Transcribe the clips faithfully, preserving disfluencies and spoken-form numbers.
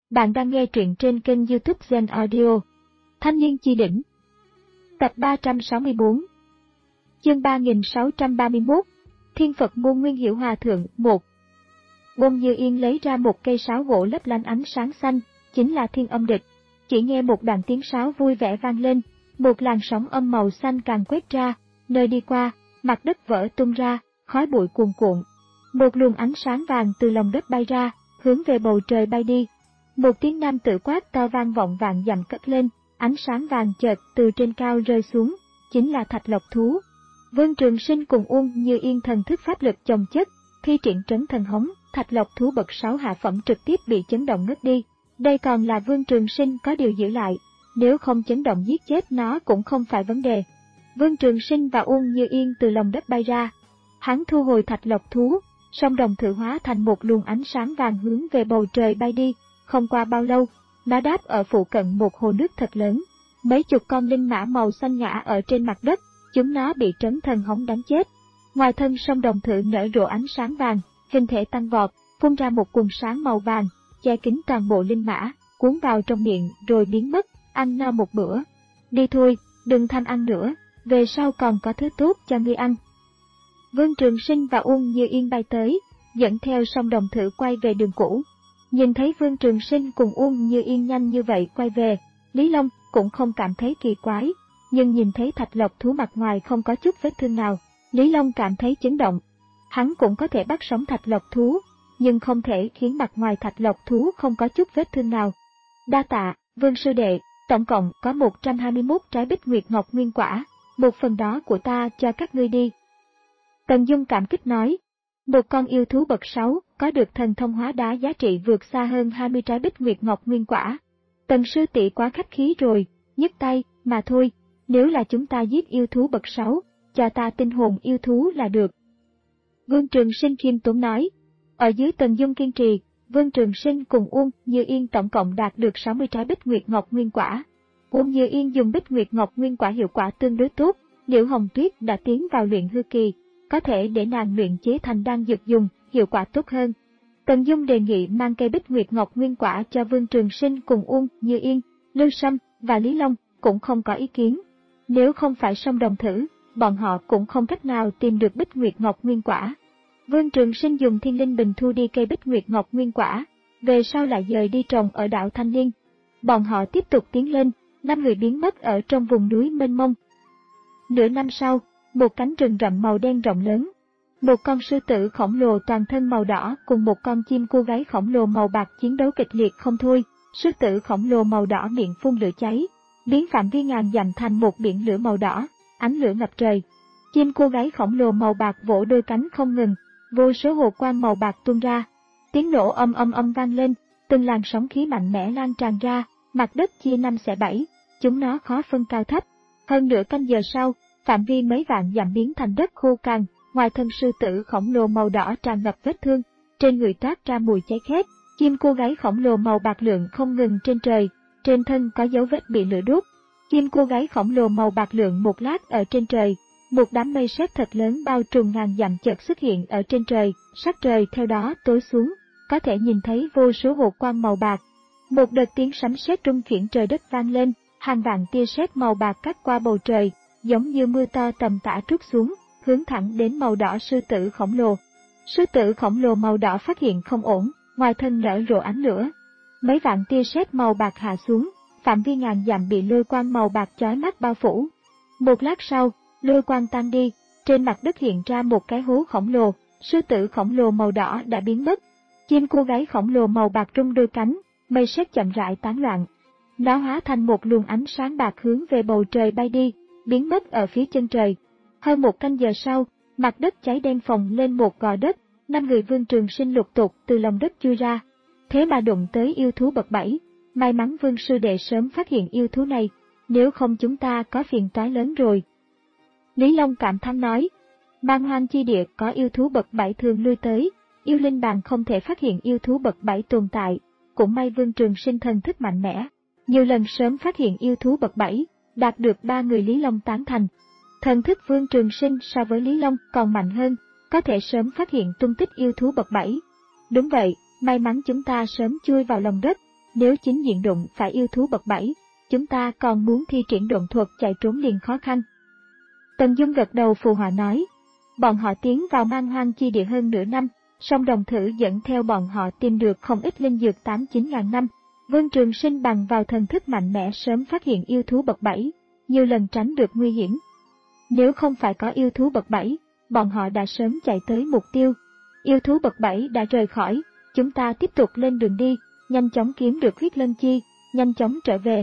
Bạn đang nghe truyện trên kênh YouTube Zen Audio. Thanh niên chi đỉnh. Tập ba trăm sáu mươi tư. Chương ba nghìn sáu trăm ba mươi mốt. Thiên Phật môn Nguyên Hiểu Hòa Thượng một. Bông Như Yên lấy ra một cây sáo gỗ lấp lánh ánh sáng xanh, chính là Thiên Âm Địch. Chỉ nghe một đoạn tiếng sáo vui vẻ vang lên, một làn sóng âm màu xanh càng quét ra, nơi đi qua, mặt đất vỡ tung ra, khói bụi cuồn cuộn. Một luồng ánh sáng vàng từ lòng đất bay ra, hướng về bầu trời bay đi. Một tiếng nam tử quát to vang vọng vạn dặm cất lên, ánh sáng vàng chợt từ trên cao rơi xuống, chính là Thạch Lộc Thú. Vương Trường Sinh cùng Uông Như Yên thần thức pháp lực chồng chất, khi triển trấn thần hống, Thạch Lộc Thú bậc sáu hạ phẩm trực tiếp bị chấn động ngất đi. Đây còn là Vương Trường Sinh có điều giữ lại, nếu không chấn động giết chết nó cũng không phải vấn đề. Vương Trường Sinh và Uông Như Yên từ lòng đất bay ra. Hắn thu hồi Thạch Lộc Thú, song đồng thử hóa thành một luồng ánh sáng vàng hướng về bầu trời bay đi. Không qua bao lâu, nó đáp ở phụ cận một hồ nước thật lớn. Mấy chục con linh mã màu xanh ngã ở trên mặt đất, chúng nó bị trấn thần hống đánh chết. Ngoài thân song đồng thử nở rộ ánh sáng vàng, hình thể tăng vọt, phun ra một quầng sáng màu vàng, che kín toàn bộ linh mã, cuốn vào trong miệng rồi biến mất, ăn no một bữa. Đi thôi, đừng tham ăn nữa, về sau còn có thứ tốt cho ngươi ăn. Vương Trường Sinh và Uông Như Yên bay tới, dẫn theo song đồng thử quay về đường cũ. Nhìn thấy Vương Trường Sinh cùng Uông Như Yên nhanh như vậy quay về, Lý Long cũng không cảm thấy kỳ quái, nhưng nhìn thấy Thạch Lộc Thú mặt ngoài không có chút vết thương nào, Lý Long cảm thấy chấn động. Hắn cũng có thể bắt sống Thạch Lộc Thú, nhưng không thể khiến mặt ngoài Thạch Lộc Thú không có chút vết thương nào. Đa tạ, Vương sư đệ, tổng cộng có một trăm hai mươi mốt trái Bích Nguyệt Ngọc Nguyên Quả, một phần đó của ta cho các ngươi đi. Tần Dung cảm kích nói. Một con yêu thú bậc sáu có được thần thông hóa đá giá trị vượt xa hơn hai mươi trái Bích Nguyệt Ngọc Nguyên Quả. Tần sư tỷ quá khách khí rồi, nhấc tay, mà thôi, nếu là chúng ta giết yêu thú bậc sáu, cho ta tinh hồn yêu thú là được. Vương Trường Sinh khiêm tốn nói. Ở dưới Tần Dung kiên trì, Vương Trường Sinh cùng Uông Như Yên tổng cộng đạt được sáu mươi trái Bích Nguyệt Ngọc Nguyên Quả. Uông Như Yên dùng Bích Nguyệt Ngọc Nguyên Quả hiệu quả tương đối tốt, Liễu Hồng Tuyết đã tiến vào luyện hư kỳ, có thể để nàng luyện chế thành đan dược dùng, hiệu quả tốt hơn. Tần Dung đề nghị mang cây Bích Nguyệt Ngọc Nguyên Quả cho Vương Trường Sinh cùng Uông Như Yên, Lưu Sâm và Lý Long, cũng không có ý kiến. Nếu không phải song đồng thử, bọn họ cũng không cách nào tìm được Bích Nguyệt Ngọc Nguyên Quả. Vương Trường Sinh dùng thiên linh bình thu đi cây Bích Nguyệt Ngọc Nguyên Quả, về sau lại dời đi trồng ở đảo Thanh Liên. Bọn họ tiếp tục tiến lên, năm người biến mất ở trong vùng núi mênh mông. Nửa năm sau, một cánh rừng rậm màu đen rộng lớn. Một con sư tử khổng lồ toàn thân màu đỏ cùng một con chim cô gái khổng lồ màu bạc chiến đấu kịch liệt không thôi. Sư tử khổng lồ màu đỏ miệng phun lửa cháy, biến phạm vi ngàn dặm thành một biển lửa màu đỏ, ánh lửa ngập trời. Chim cô gái khổng lồ màu bạc vỗ đôi cánh không ngừng, vô số hồ quang màu bạc tuôn ra. Tiếng nổ âm âm âm vang lên, từng làn sóng khí mạnh mẽ lan tràn ra, mặt đất chia năm xẻ bảy, chúng nó khó phân cao thấp. Hơn nửa canh giờ sau, phạm vi mấy vạn dặm biến thành đất khô cằn, ngoài thân sư tử khổng lồ màu đỏ tràn ngập vết thương, trên người toát ra mùi cháy khét. Chim cô gái khổng lồ màu bạc lượn không ngừng trên trời, trên thân có dấu vết bị lửa đốt. Chim cô gái khổng lồ màu bạc lượn một lát ở trên trời, một đám mây sét thật lớn bao trùm ngàn dặm chợt xuất hiện ở trên trời, sắc trời theo đó tối xuống, có thể nhìn thấy vô số hồ quang màu bạc. Một đợt tiếng sấm sét rung chuyển trời đất vang lên, hàng vạn tia sét màu bạc cắt qua bầu trời, giống như mưa to tầm tã trút xuống, hướng thẳng đến màu đỏ sư tử khổng lồ. Sư tử khổng lồ màu đỏ phát hiện không ổn, ngoài thân nở rộ ánh lửa. Mấy vạn tia sét màu bạc hạ xuống, phạm vi ngàn dặm bị lôi quang màu bạc chói mắt bao phủ. Một lát sau, lôi quang tan đi, trên mặt đất hiện ra một cái hố khổng lồ, sư tử khổng lồ màu đỏ đã biến mất. Chim cô gái khổng lồ màu bạc rung đôi cánh, mây sét chậm rãi tán loạn. Nó hóa thành một luồng ánh sáng bạc hướng về bầu trời bay đi, biến mất ở phía chân trời. Hơn một canh giờ sau, mặt đất cháy đen phồng lên một gò đất, năm người Vương Trường Sinh lục tục từ lòng đất chui ra. Thế mà đụng tới yêu thú bậc bảy, may mắn Vương sư đệ sớm phát hiện yêu thú này, nếu không chúng ta có phiền toái lớn rồi. Lý Long cảm thán nói, man hoang chi địa có yêu thú bậc bảy thường lui tới, yêu linh bàn không thể phát hiện yêu thú bậc bảy tồn tại, cũng may Vương Trường Sinh thần thức mạnh mẽ, nhiều lần sớm phát hiện yêu thú bậc bảy, đạt được ba người Lý Long tán thành. Thần thức Vương Trường Sinh so với Lý Long còn mạnh hơn, có thể sớm phát hiện tung tích yêu thú bậc bảy. Đúng vậy, may mắn chúng ta sớm chui vào lòng đất, Nếu chính diện đụng phải yêu thú bậc bảy, chúng ta còn muốn thi triển độn thuật chạy trốn liền khó khăn. Tần Dung gật đầu phụ họa nói. Bọn họ tiến vào Man Hoang chi địa hơn nửa năm, song đồng thử dẫn theo bọn họ tìm được không ít linh dược tám chín ngàn năm. Vương Trường Sinh bằng vào thần thức mạnh mẽ sớm phát hiện yêu thú bậc bảy, nhiều lần tránh được nguy hiểm. Nếu không phải có yêu thú bậc bảy, bọn họ đã sớm chạy tới mục tiêu. Yêu thú bậc bảy đã rời khỏi, chúng ta tiếp tục lên đường đi, nhanh chóng kiếm được huyết lân chi, nhanh chóng trở về.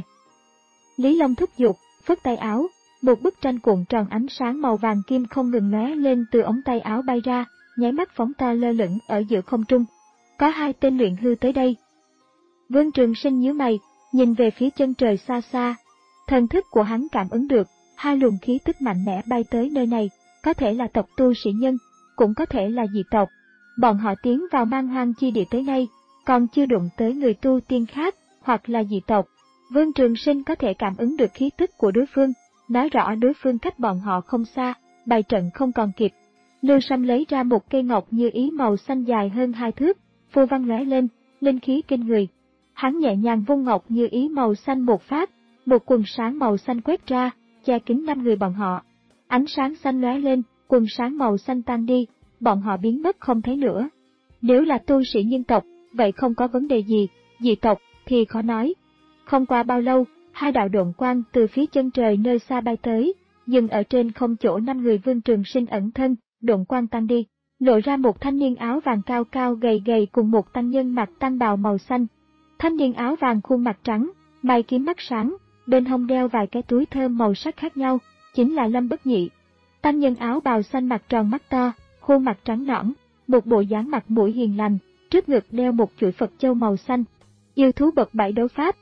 Lý Long thúc giục, phất tay áo, một bức tranh cuộn tròn ánh sáng màu vàng kim không ngừng lóe lên từ ống tay áo bay ra, nháy mắt phóng to lơ lửng ở giữa không trung. Có hai tên luyện hư tới đây. Vương Trường Sinh nhíu mày, nhìn về phía chân trời xa xa. Thần thức của hắn cảm ứng được, hai luồng khí tức mạnh mẽ bay tới nơi này, có thể là tộc tu sĩ nhân, cũng có thể là dị tộc. Bọn họ tiến vào Man Hoang chi địa tới nay, còn chưa đụng tới người tu tiên khác, hoặc là dị tộc. Vương Trường Sinh có thể cảm ứng được khí tức của đối phương, nói rõ đối phương cách bọn họ không xa, bày trận không còn kịp. Lưu Sâm lấy ra một cây ngọc như ý màu xanh dài hơn hai thước, phù văn lóe lên, linh khí kinh người. Hắn nhẹ nhàng vung ngọc như ý màu xanh một phát, một quần sáng màu xanh quét ra, che kín năm người bọn họ. Ánh sáng xanh lóe lên, quần sáng màu xanh tan đi, bọn họ biến mất không thấy nữa. Nếu là tu sĩ nhân tộc, vậy không có vấn đề gì, dị tộc thì khó nói. Không qua bao lâu, hai đạo độn quang từ phía chân trời nơi xa bay tới, dừng ở trên không chỗ năm người Vương Trường Sinh ẩn thân, độn quang tan đi, lộ ra một thanh niên áo vàng cao cao gầy gầy cùng một tăng nhân mặc tăng bào màu xanh. Thanh niên áo vàng khuôn mặt trắng, mày kiếm mắt sáng, bên hông đeo vài cái túi thơm màu sắc khác nhau, chính là Lâm Bất Nhị. Tăng nhân áo bào xanh mặt tròn mắt to, khuôn mặt trắng nõn, một bộ dáng mặt mũi hiền lành, trước ngực đeo một chuỗi Phật châu màu xanh. Yêu thú bậc bảy đấu pháp.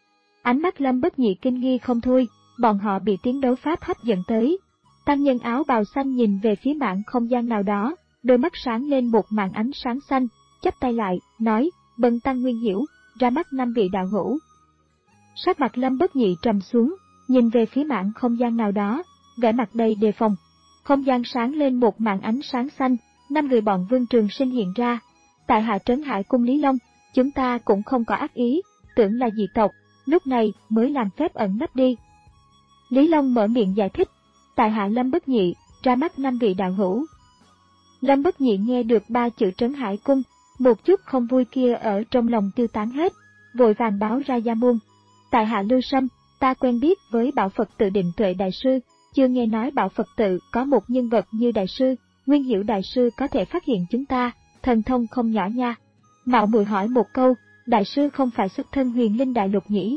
Ánh mắt Lâm Bất Nhị kinh nghi không thôi, bọn họ bị tiếng đấu pháp hấp dẫn tới. Tăng nhân áo bào xanh nhìn về phía mảng không gian nào đó, đôi mắt sáng lên một màn ánh sáng xanh, chắp tay lại, nói, bần tăng Nguyên Hiểu, ra mắt năm vị đạo hữu. Sắc mặt Lâm Bất Nhị trầm xuống, nhìn về phía mảng không gian nào đó, vẻ mặt đầy đề phòng. Không gian sáng lên một màn ánh sáng xanh, năm người bọn Vương Trường Sinh hiện ra. Tại hạ Trấn Hải Cung Lý Long, chúng ta cũng không có ác ý, tưởng là dị tộc, lúc này mới làm phép ẩn nấp đi. Lý Long mở miệng giải thích, tại hạ Lâm Bất Nhị, ra mắt năm vị đạo hữu. Lâm Bất Nhị nghe được ba chữ Trấn Hải Cung, một chút không vui kia ở trong lòng tiêu tán hết, vội vàng báo ra gia môn. Tại hạ Lưu Sâm, ta quen biết với Bảo Phật Tự Định Tuệ Đại Sư, chưa nghe nói Bảo Phật Tự có một nhân vật như Đại Sư, Nguyên Hiểu Đại Sư có thể phát hiện chúng ta, thần thông không nhỏ nha. Mạo muội hỏi một câu, Đại Sư không phải xuất thân Huyền Linh Đại Lục nhỉ?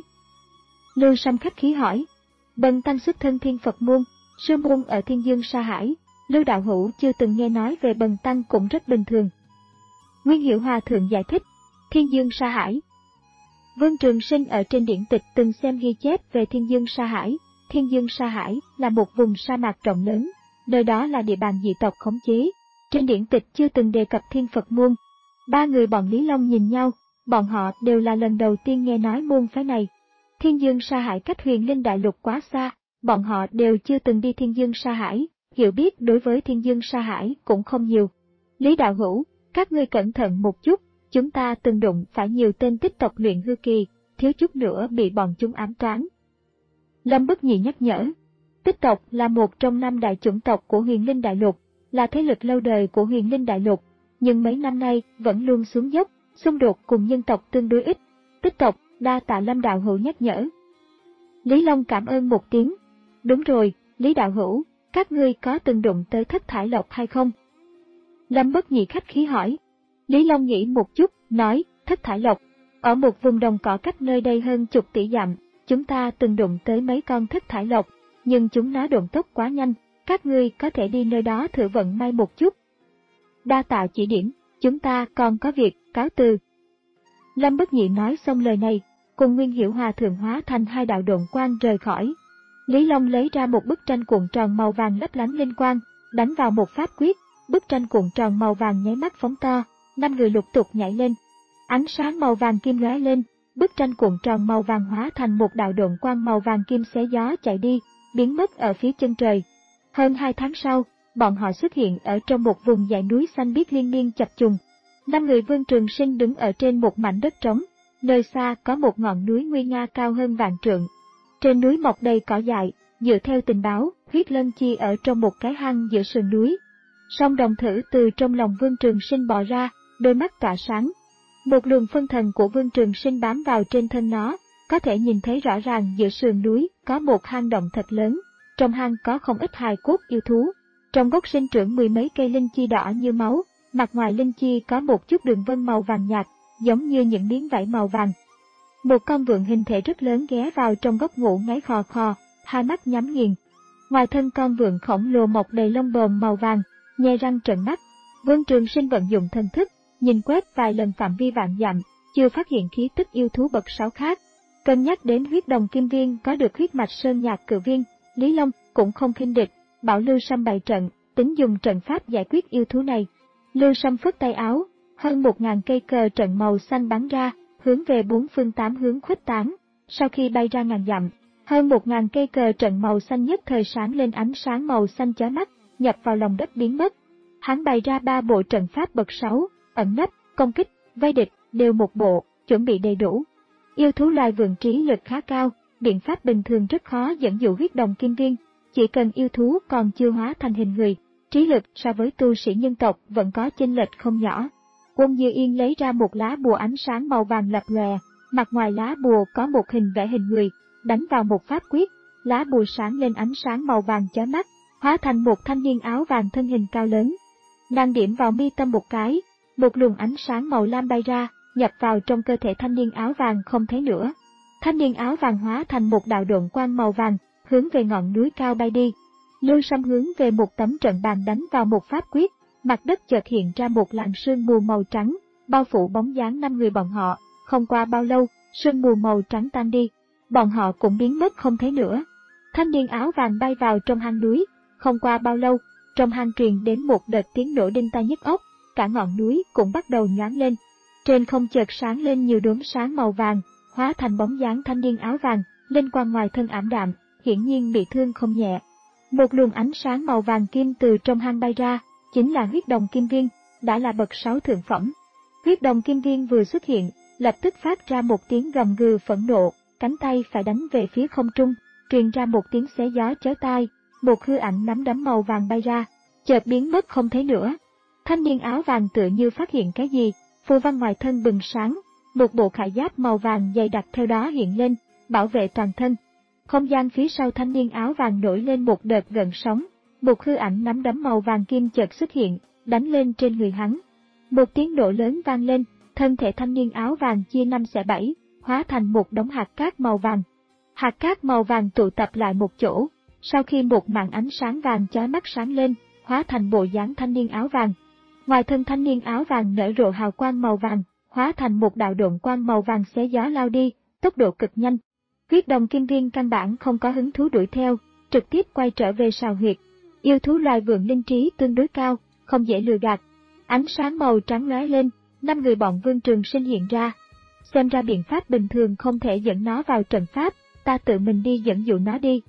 Lưu Sâm khách khí hỏi, bần tăng xuất thân Thiên Phật Môn, sư môn ở Thiên Dương Sa Hải, Lưu đạo hữu chưa từng nghe nói về bần tăng cũng rất bình thường. Nguyên Hiểu Hòa Thượng giải thích, Thiên Dương Sa Hải. Vương Trường Sinh ở trên điển tịch từng xem ghi chép về Thiên Dương Sa Hải. Thiên Dương Sa Hải là một vùng sa mạc rộng lớn, nơi đó là địa bàn dị tộc khống chế. Trên điển tịch chưa từng đề cập Thiên Phật Môn. Ba người bọn Lý Long nhìn nhau, bọn họ đều là lần đầu tiên nghe nói môn phái này. Thiên Dương Sa Hải cách Huyền Linh Đại Lục quá xa, bọn họ đều chưa từng đi Thiên Dương Sa Hải, hiểu biết đối với Thiên Dương Sa Hải cũng không nhiều. Lý đạo hữu, các ngươi cẩn thận một chút, chúng ta từng đụng phải nhiều tên tích tộc luyện hư kỳ, thiếu chút nữa bị bọn chúng ám toán. Lâm Bất Nhị nhắc nhở, tích tộc là một trong năm đại chủng tộc của Huyền Linh Đại Lục, là thế lực lâu đời của Huyền Linh Đại Lục, nhưng mấy năm nay vẫn luôn xuống dốc, xung đột cùng nhân tộc tương đối ít. Tích tộc, đa tạ Lâm đạo hữu nhắc nhở. Lý Long cảm ơn một tiếng. Đúng rồi, Lý đạo hữu, các ngươi có từng đụng tới Thất Thải Lộc hay không? Lâm Bất Nhị khách khí hỏi. Lý Long nghĩ một chút, nói, Thất Thải Lộc, ở một vùng đồng cỏ cách nơi đây hơn chục tỷ dặm, chúng ta từng đụng tới mấy con Thất Thải Lộc, nhưng chúng nó độn tốc quá nhanh, các ngươi có thể đi nơi đó thử vận may một chút. Đa tạ chỉ điểm, chúng ta còn có việc, cáo từ. Lâm Bất Nhị nói xong lời này, cùng Nguyên Hiểu Hòa Thượng hóa thành hai đạo độn quang rời khỏi. Lý Long lấy ra một bức tranh cuộn tròn màu vàng lấp lánh linh quang, đánh vào một pháp quyết, bức tranh cuộn tròn màu vàng nháy mắt phóng to, năm người lục tục nhảy lên. Ánh sáng màu vàng kim lóe lên, bức tranh cuộn tròn màu vàng hóa thành một đạo độn quang màu vàng kim xé gió chạy đi, biến mất ở phía chân trời. Hơn hai tháng sau, bọn họ xuất hiện ở trong một vùng dãy núi xanh biếc liên miên chập trùng. Năm người Vương Trường Sinh đứng ở trên một mảnh đất trống, nơi xa có một ngọn núi nguy nga cao hơn vạn trượng. Trên núi mọc đầy cỏ dại, dựa theo tình báo, huyết lân chi ở trong một cái hang giữa sườn núi. Song đồng thử từ trong lòng Vương Trường Sinh bò ra, đôi mắt tỏa sáng. Một luồng phân thần của Vương Trường Sinh bám vào trên thân nó, có thể nhìn thấy rõ ràng giữa sườn núi có một hang động thật lớn. Trong hang có không ít hài cốt yêu thú. Trong gốc sinh trưởng mười mấy cây linh chi đỏ như máu, mặt ngoài linh chi có một chút đường vân màu vàng nhạt, giống như những miếng vải màu vàng. Một con vượn hình thể rất lớn ghé vào trong góc ngủ ngáy khò khò, hai mắt nhắm nghiền. Ngoài thân con vượn khổng lồ mọc đầy lông bờm màu vàng, nhe răng trợn mắt. Vương Trường Sinh vận dụng thần thức, nhìn quét vài lần phạm vi vạn dặm, chưa phát hiện khí tức yêu thú bậc sáu khác. Cân nhắc đến huyết đồng kim viên có được huyết mạch sơn nhạc cự viên, Lý Long cũng không khinh địch, bảo Lưu Sâm bày trận, tính dùng trận pháp giải quyết yêu thú này. Lưu Sâm phất tay áo, hơn một ngàn cây cờ trận màu xanh bắn ra, hướng về bốn phương tám hướng khuếch tán. Sau khi bay ra ngàn dặm, hơn một ngàn cây cờ trận màu xanh nhất thời sáng lên ánh sáng màu xanh chói mắt, nhập vào lòng đất biến mất. Hắn bày ra ba bộ trận pháp bậc sáu, ẩn nấp, công kích, vây địch, đều một bộ, chuẩn bị đầy đủ. Yêu thú loài vượn trí lực khá cao, biện pháp bình thường rất khó dẫn dụ huyết đồng kim viên. Chỉ cần yêu thú còn chưa hóa thành hình người, trí lực so với tu sĩ nhân tộc vẫn có chênh lệch không nhỏ. Quân Như Yên lấy ra một lá bùa ánh sáng màu vàng lập lòe, mặt ngoài lá bùa có một hình vẽ hình người, đánh vào một pháp quyết, lá bùa sáng lên ánh sáng màu vàng chói mắt, hóa thành một thanh niên áo vàng thân hình cao lớn. Nàng điểm vào mi tâm một cái, một luồng ánh sáng màu lam bay ra, nhập vào trong cơ thể thanh niên áo vàng không thấy nữa. Thanh niên áo vàng hóa thành một đạo độn quang màu vàng, hướng về ngọn núi cao bay đi. Lưu Sâm hướng về một tấm trận bàn đánh vào một pháp quyết, mặt đất chợt hiện ra một làn sương mù màu trắng, bao phủ bóng dáng năm người bọn họ. Không qua bao lâu, sương mù màu trắng tan đi, bọn họ cũng biến mất không thấy nữa. Thanh niên áo vàng bay vào trong hang núi, không qua bao lâu, trong hang truyền đến một đợt tiếng nổ đinh tai nhức óc, cả ngọn núi cũng bắt đầu nhoáng lên. Trên không chợt sáng lên nhiều đốm sáng màu vàng, hóa thành bóng dáng thanh niên áo vàng, linh quang ngoài thân ảm đạm, hiển nhiên bị thương không nhẹ. Một luồng ánh sáng màu vàng kim từ trong hang bay ra, chính là huyết đồng kim viên, đã là bậc sáu thượng phẩm. Huyết đồng kim viên vừa xuất hiện, lập tức phát ra một tiếng gầm gừ phẫn nộ, cánh tay phải đánh về phía không trung, truyền ra một tiếng xé gió chói tai, một hư ảnh nắm đấm màu vàng bay ra, chợt biến mất không thấy nữa. Thanh niên áo vàng tựa như phát hiện cái gì, phù văn ngoài thân bừng sáng, một bộ khải giáp màu vàng dày đặc theo đó hiện lên, bảo vệ toàn thân. Không gian phía sau thanh niên áo vàng nổi lên một đợt gợn sóng, một hư ảnh nắm đấm màu vàng kim chợt xuất hiện, đánh lên trên người hắn. Một tiếng nổ lớn vang lên, thân thể thanh niên áo vàng chia năm xẻ bảy, hóa thành một đống hạt cát màu vàng. Hạt cát màu vàng tụ tập lại một chỗ, sau khi một màn ánh sáng vàng chói mắt sáng lên, hóa thành bộ dáng thanh niên áo vàng. Ngoài thân thanh niên áo vàng nở rộ hào quang màu vàng, hóa thành một đạo độn quang màu vàng xé gió lao đi, tốc độ cực nhanh. Huyết đồng kim viên căn bản không có hứng thú đuổi theo, trực tiếp quay trở về sào huyệt. Yêu thú loài vượn linh trí tương đối cao, không dễ lừa gạt. Ánh sáng màu trắng lóe lên, năm người bọn Vương Trường Sinh hiện ra. Xem ra biện pháp bình thường không thể dẫn nó vào trận pháp, ta tự mình đi dẫn dụ nó đi.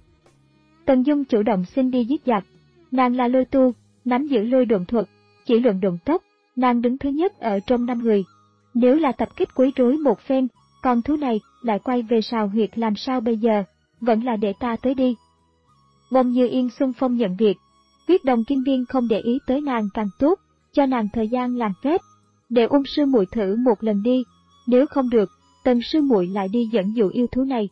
Tần Dung chủ động xin đi giết giặc. Nàng là lôi tu, nắm giữ lôi độn thuật, chỉ luận độn tốc, nàng đứng thứ nhất ở trong năm người. Nếu là tập kích quấy rối một phen, con thú này lại quay về sào huyệt làm sao bây giờ, vẫn là để ta tới đi. Bông Như Yên xung phong nhận việc, huyết đồng kim viên không để ý tới nàng càng tốt, cho nàng thời gian làm phép, để Ung sư muội thử một lần đi, nếu không được, Tần sư muội lại đi dẫn dụ yêu thú này.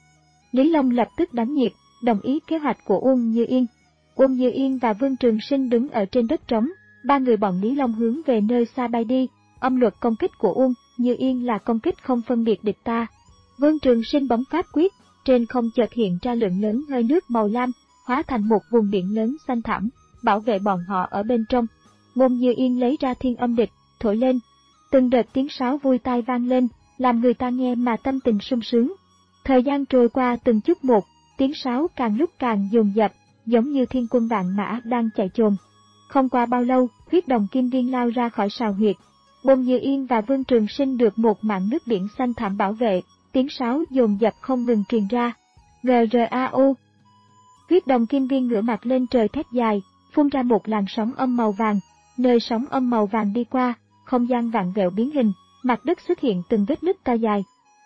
Lý Long lập tức đánh nhiệt, đồng ý kế hoạch của Uông Như Yên. Uông Như Yên và Vương Trường Sinh đứng ở trên đất trống, ba người bọn Lý Long hướng về nơi xa bay đi. Âm luật công kích của Uông Như Yên là công kích không phân biệt địch ta. Vương Trường Sinh bấm pháp quyết, trên không chợt hiện ra lượng lớn hơi nước màu lam, hóa thành một vùng biển lớn xanh thẳm, bảo vệ bọn họ ở bên trong. Uông Như Yên lấy ra thiên âm địch, thổi lên, từng đợt tiếng sáo vui tai vang lên, làm người ta nghe mà tâm tình sung sướng. Thời gian trôi qua từng chút một, tiếng sáo càng lúc càng dồn dập, giống như thiên quân vạn mã đang chạy chồm. Không qua bao lâu, huyết đồng kim viên lao ra khỏi sào huyệt. Uông Như Yên và Vương Trường Sinh được một mảng nước biển xanh thẳm bảo vệ, tiếng sáo dồn dập không ngừng truyền ra. G R A U. Huyết đồng kim viên ngửa mặt lên trời thét dài, phun ra một làn sóng âm màu vàng. Nơi sóng âm màu vàng đi qua, không gian vạn vẹo biến hình, mặt đất xuất hiện từng vết nứt to dài,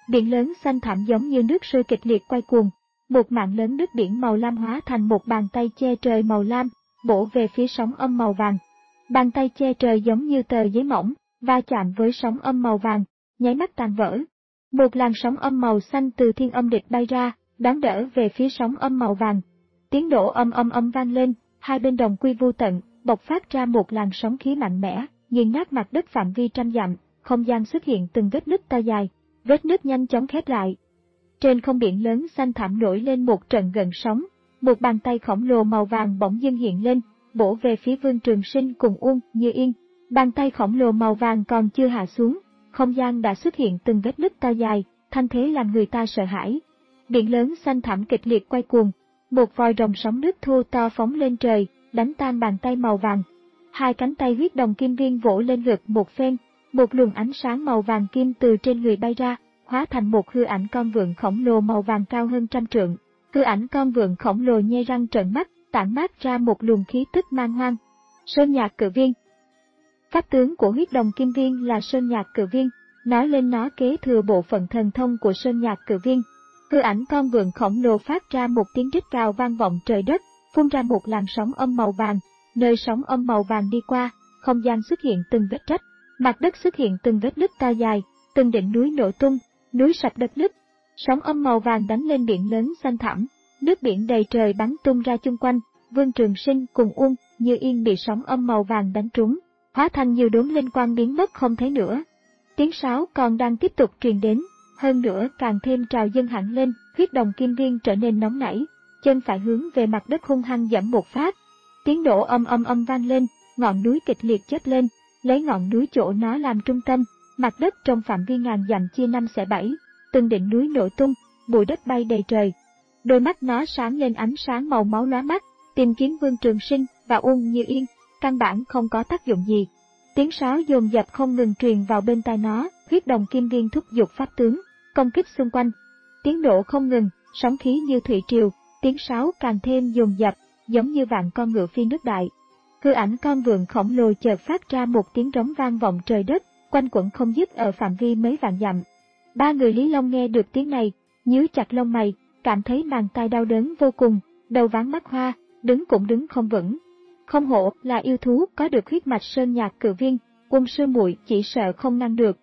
Biển lớn xanh thẳm giống như nước sôi kịch liệt quay cuồng. Một mảng lớn nước biển màu lam hóa thành một bàn tay che trời màu lam, bổ về phía sóng âm màu vàng. Bàn tay che trời giống như tờ giấy mỏng, va chạm với sóng âm màu vàng, nháy mắt tan vỡ. Một làn sóng âm màu xanh từ thiên âm địch bay ra, đón đỡ về phía sóng âm màu vàng. Tiếng nổ âm âm âm vang lên, hai bên đồng quy vô tận, bộc phát ra một làn sóng khí mạnh mẽ, nghiền nát mặt đất phạm vi trăm dặm, không gian xuất hiện từng vết nứt to dài, vết nứt nhanh chóng khép lại. Trên không biển lớn xanh thẳm nổi lên một trận gợn sóng, một bàn tay khổng lồ màu vàng bỗng dưng hiện lên, bổ về phía Vương Trường Sinh cùng Uông Như Yên. Bàn tay khổng lồ màu vàng còn chưa hạ xuống, không gian đã xuất hiện từng vết nứt to dài, thanh thế làm người ta sợ hãi. Biển lớn xanh thẳm kịch liệt quay cuồng, một vòi rồng sóng nước thô to phóng lên trời, đánh tan bàn tay màu vàng. Hai cánh tay huyết đồng kim viên vỗ lên ngực một phen, một luồng ánh sáng màu vàng kim từ trên người bay ra, hóa thành một hư ảnh con vượn khổng lồ màu vàng cao hơn trăm trượng. Hư ảnh con vượn khổng lồ nhe răng trợn mắt, tản mát ra một luồng khí tức man hoang. Sơn Nhạc Cự Viên. Pháp tướng của huyết đồng kim viên là Sơn Nhạc Cự Viên, nói lên nó kế thừa bộ phận thần thông của Sơn Nhạc Cự Viên. Hư ảnh con vượn khổng lồ phát ra một tiếng rít cao vang vọng trời đất, phun ra một làn sóng âm màu vàng. Nơi sóng âm màu vàng đi qua, không gian xuất hiện từng vết rách, mặt đất xuất hiện từng vết nứt to dài, từng đỉnh núi nổ tung, núi sập đất nứt. Sóng âm màu vàng đánh lên biển lớn xanh thẳm, nước biển đầy trời bắn tung ra chung quanh. Vương Trường Sinh cùng Uông Như Yên bị sóng âm màu vàng đánh trúng, hóa thành nhiều đốm linh quang biến mất không thấy nữa. Tiếng sáo còn đang tiếp tục truyền đến, hơn nữa càng thêm trào dâng hẳn lên, huyết đồng kim viên trở nên nóng nảy, chân phải hướng về mặt đất hung hăng giẫm một phát. Tiếng nổ âm âm âm vang lên, ngọn núi kịch liệt chớp lên, lấy ngọn núi chỗ nó làm trung tâm, mặt đất trong phạm vi ngàn dặm chia năm xẻ bảy, từng đỉnh núi nổ tung, bụi đất bay đầy trời. Đôi mắt nó sáng lên ánh sáng màu máu lóa mắt, tìm kiếm Vương Trường Sinh và Uông Như Yên, căn bản không có tác dụng gì. Tiếng sáo dồn dập không ngừng truyền vào bên tai nó, huyết đồng kim viên thúc giục pháp tướng, công kích xung quanh. Tiếng nổ không ngừng, sóng khí như thủy triều, tiếng sáo càng thêm dồn dập, giống như vạn con ngựa phi nước đại. Hư ảnh con vượn khổng lồ chợt phát ra một tiếng rống vang vọng trời đất, quanh quẩn không dứt ở phạm vi mấy vạn dặm. Ba người Lý Long nghe được tiếng này, nhíu chặt lông mày, cảm thấy màng tai đau đớn vô cùng, đầu váng mắt hoa, đứng cũng đứng không vững. Không hổ là yêu thú có được huyết mạch Sơn Nhạc Cự Viên, Uông sư muội chỉ sợ không ngăn được.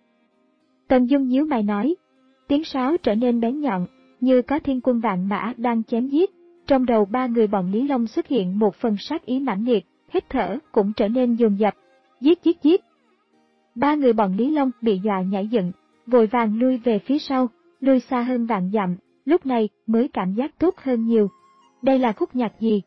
Tần Dung nhíu mày nói, tiếng sáo trở nên bén nhọn, như có thiên quân vạn mã đang chém giết. Trong đầu ba người bọn Lý Long xuất hiện một phần sát ý mãnh liệt, hít thở cũng trở nên dồn dập. Giết giết giết. Ba người bọn Lý Long bị dọa nhảy dựng, vội vàng lui về phía sau, lui xa hơn vạn dặm, lúc này mới cảm giác tốt hơn nhiều. Đây là khúc nhạc gì?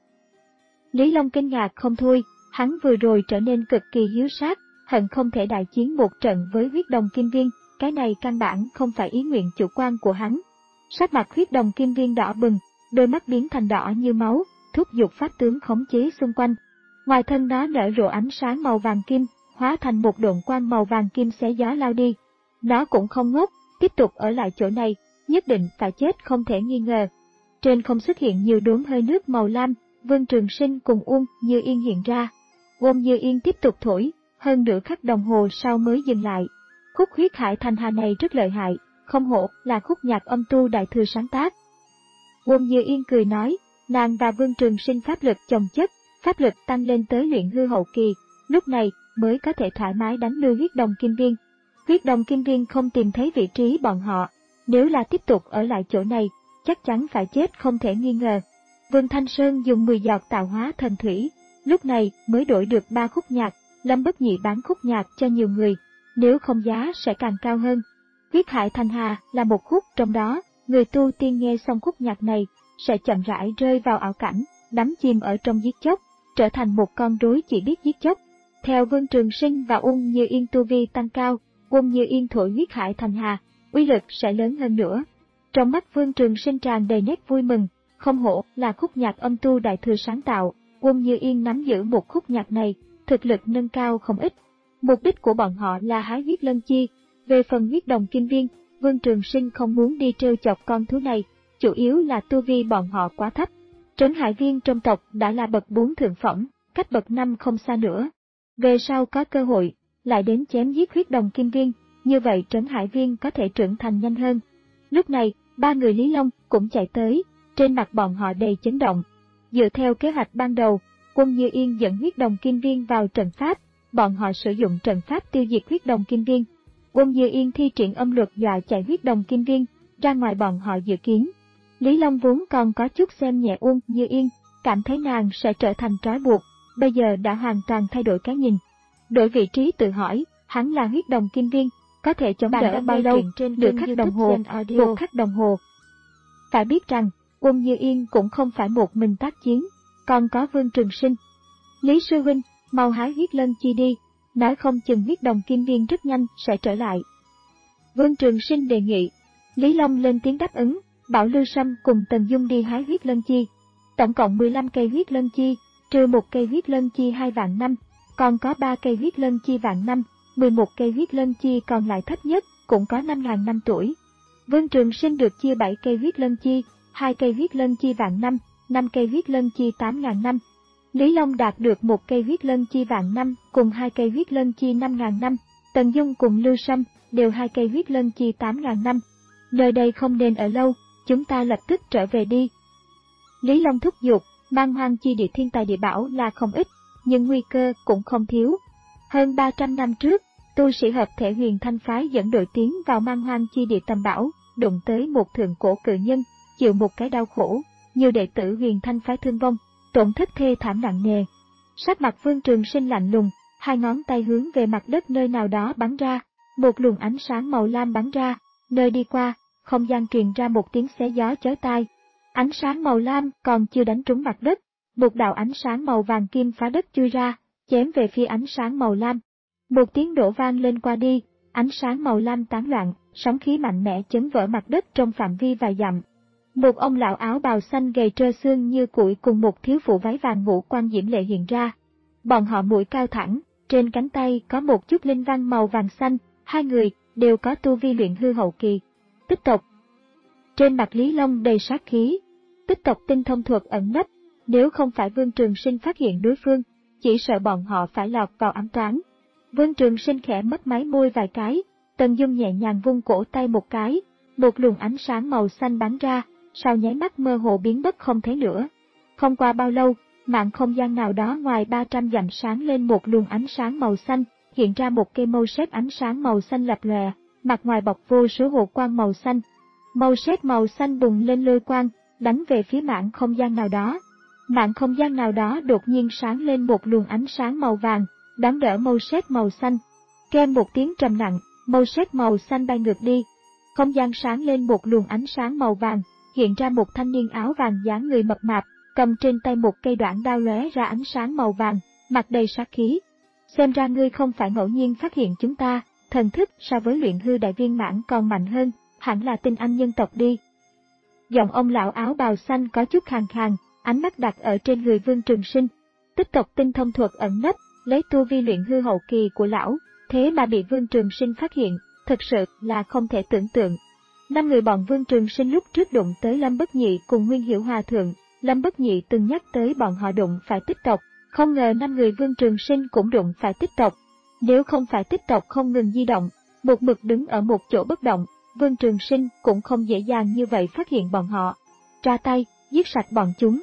Lý Long kinh ngạc không thôi, hắn vừa rồi trở nên cực kỳ hiếu sát, hận không thể đại chiến một trận với huyết đồng kim viên, cái này căn bản không phải ý nguyện chủ quan của hắn. Sắc mặt huyết đồng kim viên đỏ bừng, đôi mắt biến thành đỏ như máu, thúc giục pháp tướng khống chế xung quanh. Ngoài thân nó nở rộ ánh sáng màu vàng kim, hóa thành một độn quang màu vàng kim xé gió lao đi. Nó cũng không ngốc, tiếp tục ở lại chỗ này, nhất định phải chết không thể nghi ngờ. Trên không xuất hiện nhiều đốm hơi nước màu lam, Vương Trường Sinh cùng Uông Như Yên hiện ra. Uông Như Yên tiếp tục thổi, hơn nửa khắc đồng hồ sau mới dừng lại. Khúc huyết hải thành hà này rất lợi hại, không hổ là khúc nhạc âm tu đại thừa sáng tác. Uông Như Yên cười nói, nàng và Vương Trường Sinh pháp lực chồng chất, pháp lực tăng lên tới luyện hư hậu kỳ, lúc này mới có thể thoải mái đánh lui huyết đồng kim viên. Huyết đồng kim viên không tìm thấy vị trí bọn họ, nếu là tiếp tục ở lại chỗ này, chắc chắn phải chết không thể nghi ngờ. Vương Thanh Sơn dùng mười giọt tạo hóa thần thủy, lúc này mới đổi được ba khúc nhạc, Lâm Bất Nhị bán khúc nhạc cho nhiều người, nếu không giá sẽ càng cao hơn. Huyết hải thành hà là một khúc trong đó, người tu tiên nghe xong khúc nhạc này, sẽ chậm rãi rơi vào ảo cảnh, đắm chìm ở trong giết chóc, trở thành một con rối chỉ biết giết chóc. Theo Vương Trường Sinh và Uông Như Yên tu vi tăng cao, Uông Như Yên thổi huyết hải thành hà, uy lực sẽ lớn hơn nữa. Trong mắt Vương Trường Sinh tràn đầy nét vui mừng, không hổ là khúc nhạc âm tu đại thừa sáng tạo, Uông Như Yên nắm giữ một khúc nhạc này, thực lực nâng cao không ít. Mục đích của bọn họ là hái huyết lân chi, về phần huyết đồng kim viên, Vương Trường Sinh không muốn đi trêu chọc con thú này, chủ yếu là tu vi bọn họ quá thấp. Trấn Hải Viên trong tộc đã là bậc bốn thượng phẩm, cách bậc năm không xa nữa. Về sau có cơ hội, lại đến chém giết huyết đồng kim viên, như vậy Trấn Hải Viên có thể trưởng thành nhanh hơn. Lúc này, ba người Lý Long cũng chạy tới, trên mặt bọn họ đầy chấn động. Dựa theo kế hoạch ban đầu, Quân Như Yên dẫn huyết đồng kim viên vào trận pháp, bọn họ sử dụng trận pháp tiêu diệt huyết đồng kim viên. Quân Như Yên thi triển âm luật dọa chạy huyết đồng kim viên, ra ngoài bọn họ dự kiến. Lý Long vốn còn có chút xem nhẹ Quân Như Yên, cảm thấy nàng sẽ trở thành trói buộc, bây giờ đã hoàn toàn thay đổi cái nhìn. Đổi vị trí tự hỏi, hắn là huyết đồng kim viên, có thể chống Bạn đỡ bao lâu, nửa khắc đồng hồ, một khắc đồng hồ. Phải biết rằng, Quân Như Yên cũng không phải một mình tác chiến, còn có Vương Trường Sinh. Lý sư huynh, mau hái huyết lân chi đi, nói không chừng huyết đồng kim viên rất nhanh sẽ trở lại. Vương Trường Sinh đề nghị. Lý Long lên tiếng đáp ứng, bảo Lưu Sâm cùng Tần Dung đi hái huyết lân chi. Tổng cộng mười lăm cây huyết lân chi, trừ một cây huyết lân chi hai vạn năm, còn có ba cây huyết lân chi vạn năm, mười một cây huyết lân chi còn lại thấp nhất cũng có năm nghìn năm tuổi. Vương Trường Sinh được chia bảy cây huyết lân chi, hai cây huyết lân chi vạn năm, năm cây huyết lân chi tám nghìn năm. Lý Long đạt được một cây huyết lân chi vạn năm cùng hai cây huyết lân chi năm nghìn năm, Tần Dung cùng Lưu Sâm đều hai cây huyết lân chi tám nghìn năm. Nơi đây không nên ở lâu, chúng ta lập tức trở về đi. Lý Long thúc giục, Man Hoang chi địa thiên tài địa bảo là không ít, nhưng nguy cơ cũng không thiếu. Hơn ba trăm năm trước, tu sĩ hợp thể Huyền Thanh phái dẫn đội tiến vào Man Hoang chi địa tầm bảo, đụng tới một thượng cổ cự nhân, chịu một cái đau khổ, nhiều đệ tử Huyền Thanh phái thương vong, tổn thất thê thảm nặng nề. Sắc mặt Vương Trường Sinh lạnh lùng, hai ngón tay hướng về mặt đất nơi nào đó bắn ra, một luồng ánh sáng màu lam bắn ra, nơi đi qua, không gian truyền ra một tiếng xé gió chói tai. Ánh sáng màu lam còn chưa đánh trúng mặt đất, một đạo ánh sáng màu vàng kim phá đất chui ra, chém về phía ánh sáng màu lam. Một tiếng nổ vang lên qua đi, ánh sáng màu lam tán loạn, sóng khí mạnh mẽ chấn vỡ mặt đất trong phạm vi vài dặm. Một ông lão áo bào xanh gầy trơ xương như củi cùng một thiếu phụ váy vàng ngũ quan diễm lệ hiện ra. Bọn họ mũi cao thẳng, trên cánh tay có một chút linh văn màu vàng xanh, hai người đều có tu vi luyện hư hậu kỳ. Tích tộc. Trên mặt Lý Long đầy sát khí. Tích tộc tinh thông thuật ẩn nấp, nếu không phải Vương Trường Sinh phát hiện đối phương, chỉ sợ bọn họ phải lọt vào ám toán. Vương Trường Sinh khẽ mấp máy môi vài cái, Tần Dung nhẹ nhàng vung cổ tay một cái, một luồng ánh sáng màu xanh bắn ra, sau nháy mắt mơ hồ biến mất không thấy nữa. Không qua bao lâu, mạng không gian nào đó ngoài ba trăm dặm sáng lên một luồng ánh sáng màu xanh, hiện ra một cây mâu sét ánh sáng màu xanh lập lòe, mặt ngoài bọc vô số hồ quang màu xanh. Mâu sét màu xanh bùng lên lôi quang, đánh về phía mạng không gian nào đó. Mạng không gian nào đó đột nhiên sáng lên một luồng ánh sáng màu vàng, đón đỡ mâu sét màu xanh. Kèm một tiếng trầm nặng, mâu sét màu xanh bay ngược đi. Không gian sáng lên một luồng ánh sáng màu vàng, hiện ra một thanh niên áo vàng dáng người mập mạp, cầm trên tay một cây đoạn đao lóe ra ánh sáng màu vàng, mặt đầy sát khí. Xem ra ngươi không phải ngẫu nhiên phát hiện chúng ta, thần thức so với luyện hư đại viên mãn còn mạnh hơn, hẳn là tinh anh nhân tộc đi. Giọng ông lão áo bào xanh có chút khàn khàn, ánh mắt đặt ở trên người Vương Trường Sinh. Tích tộc tinh thông thuật ẩn nấp, lấy tu vi luyện hư hậu kỳ của lão, thế mà bị Vương Trường Sinh phát hiện, thực sự là không thể tưởng tượng. Năm người bọn Vương Trường Sinh lúc trước đụng tới Lâm Bất Nhị cùng Nguyên Hiểu Hòa Thượng, Lâm Bất Nhị từng nhắc tới bọn họ đụng phải tích tộc, không ngờ năm người Vương Trường Sinh cũng đụng phải tích tộc. Nếu không phải tích tộc không ngừng di động, một mực đứng ở một chỗ bất động, Vương Trường Sinh cũng không dễ dàng như vậy phát hiện bọn họ. Ra tay, giết sạch bọn chúng.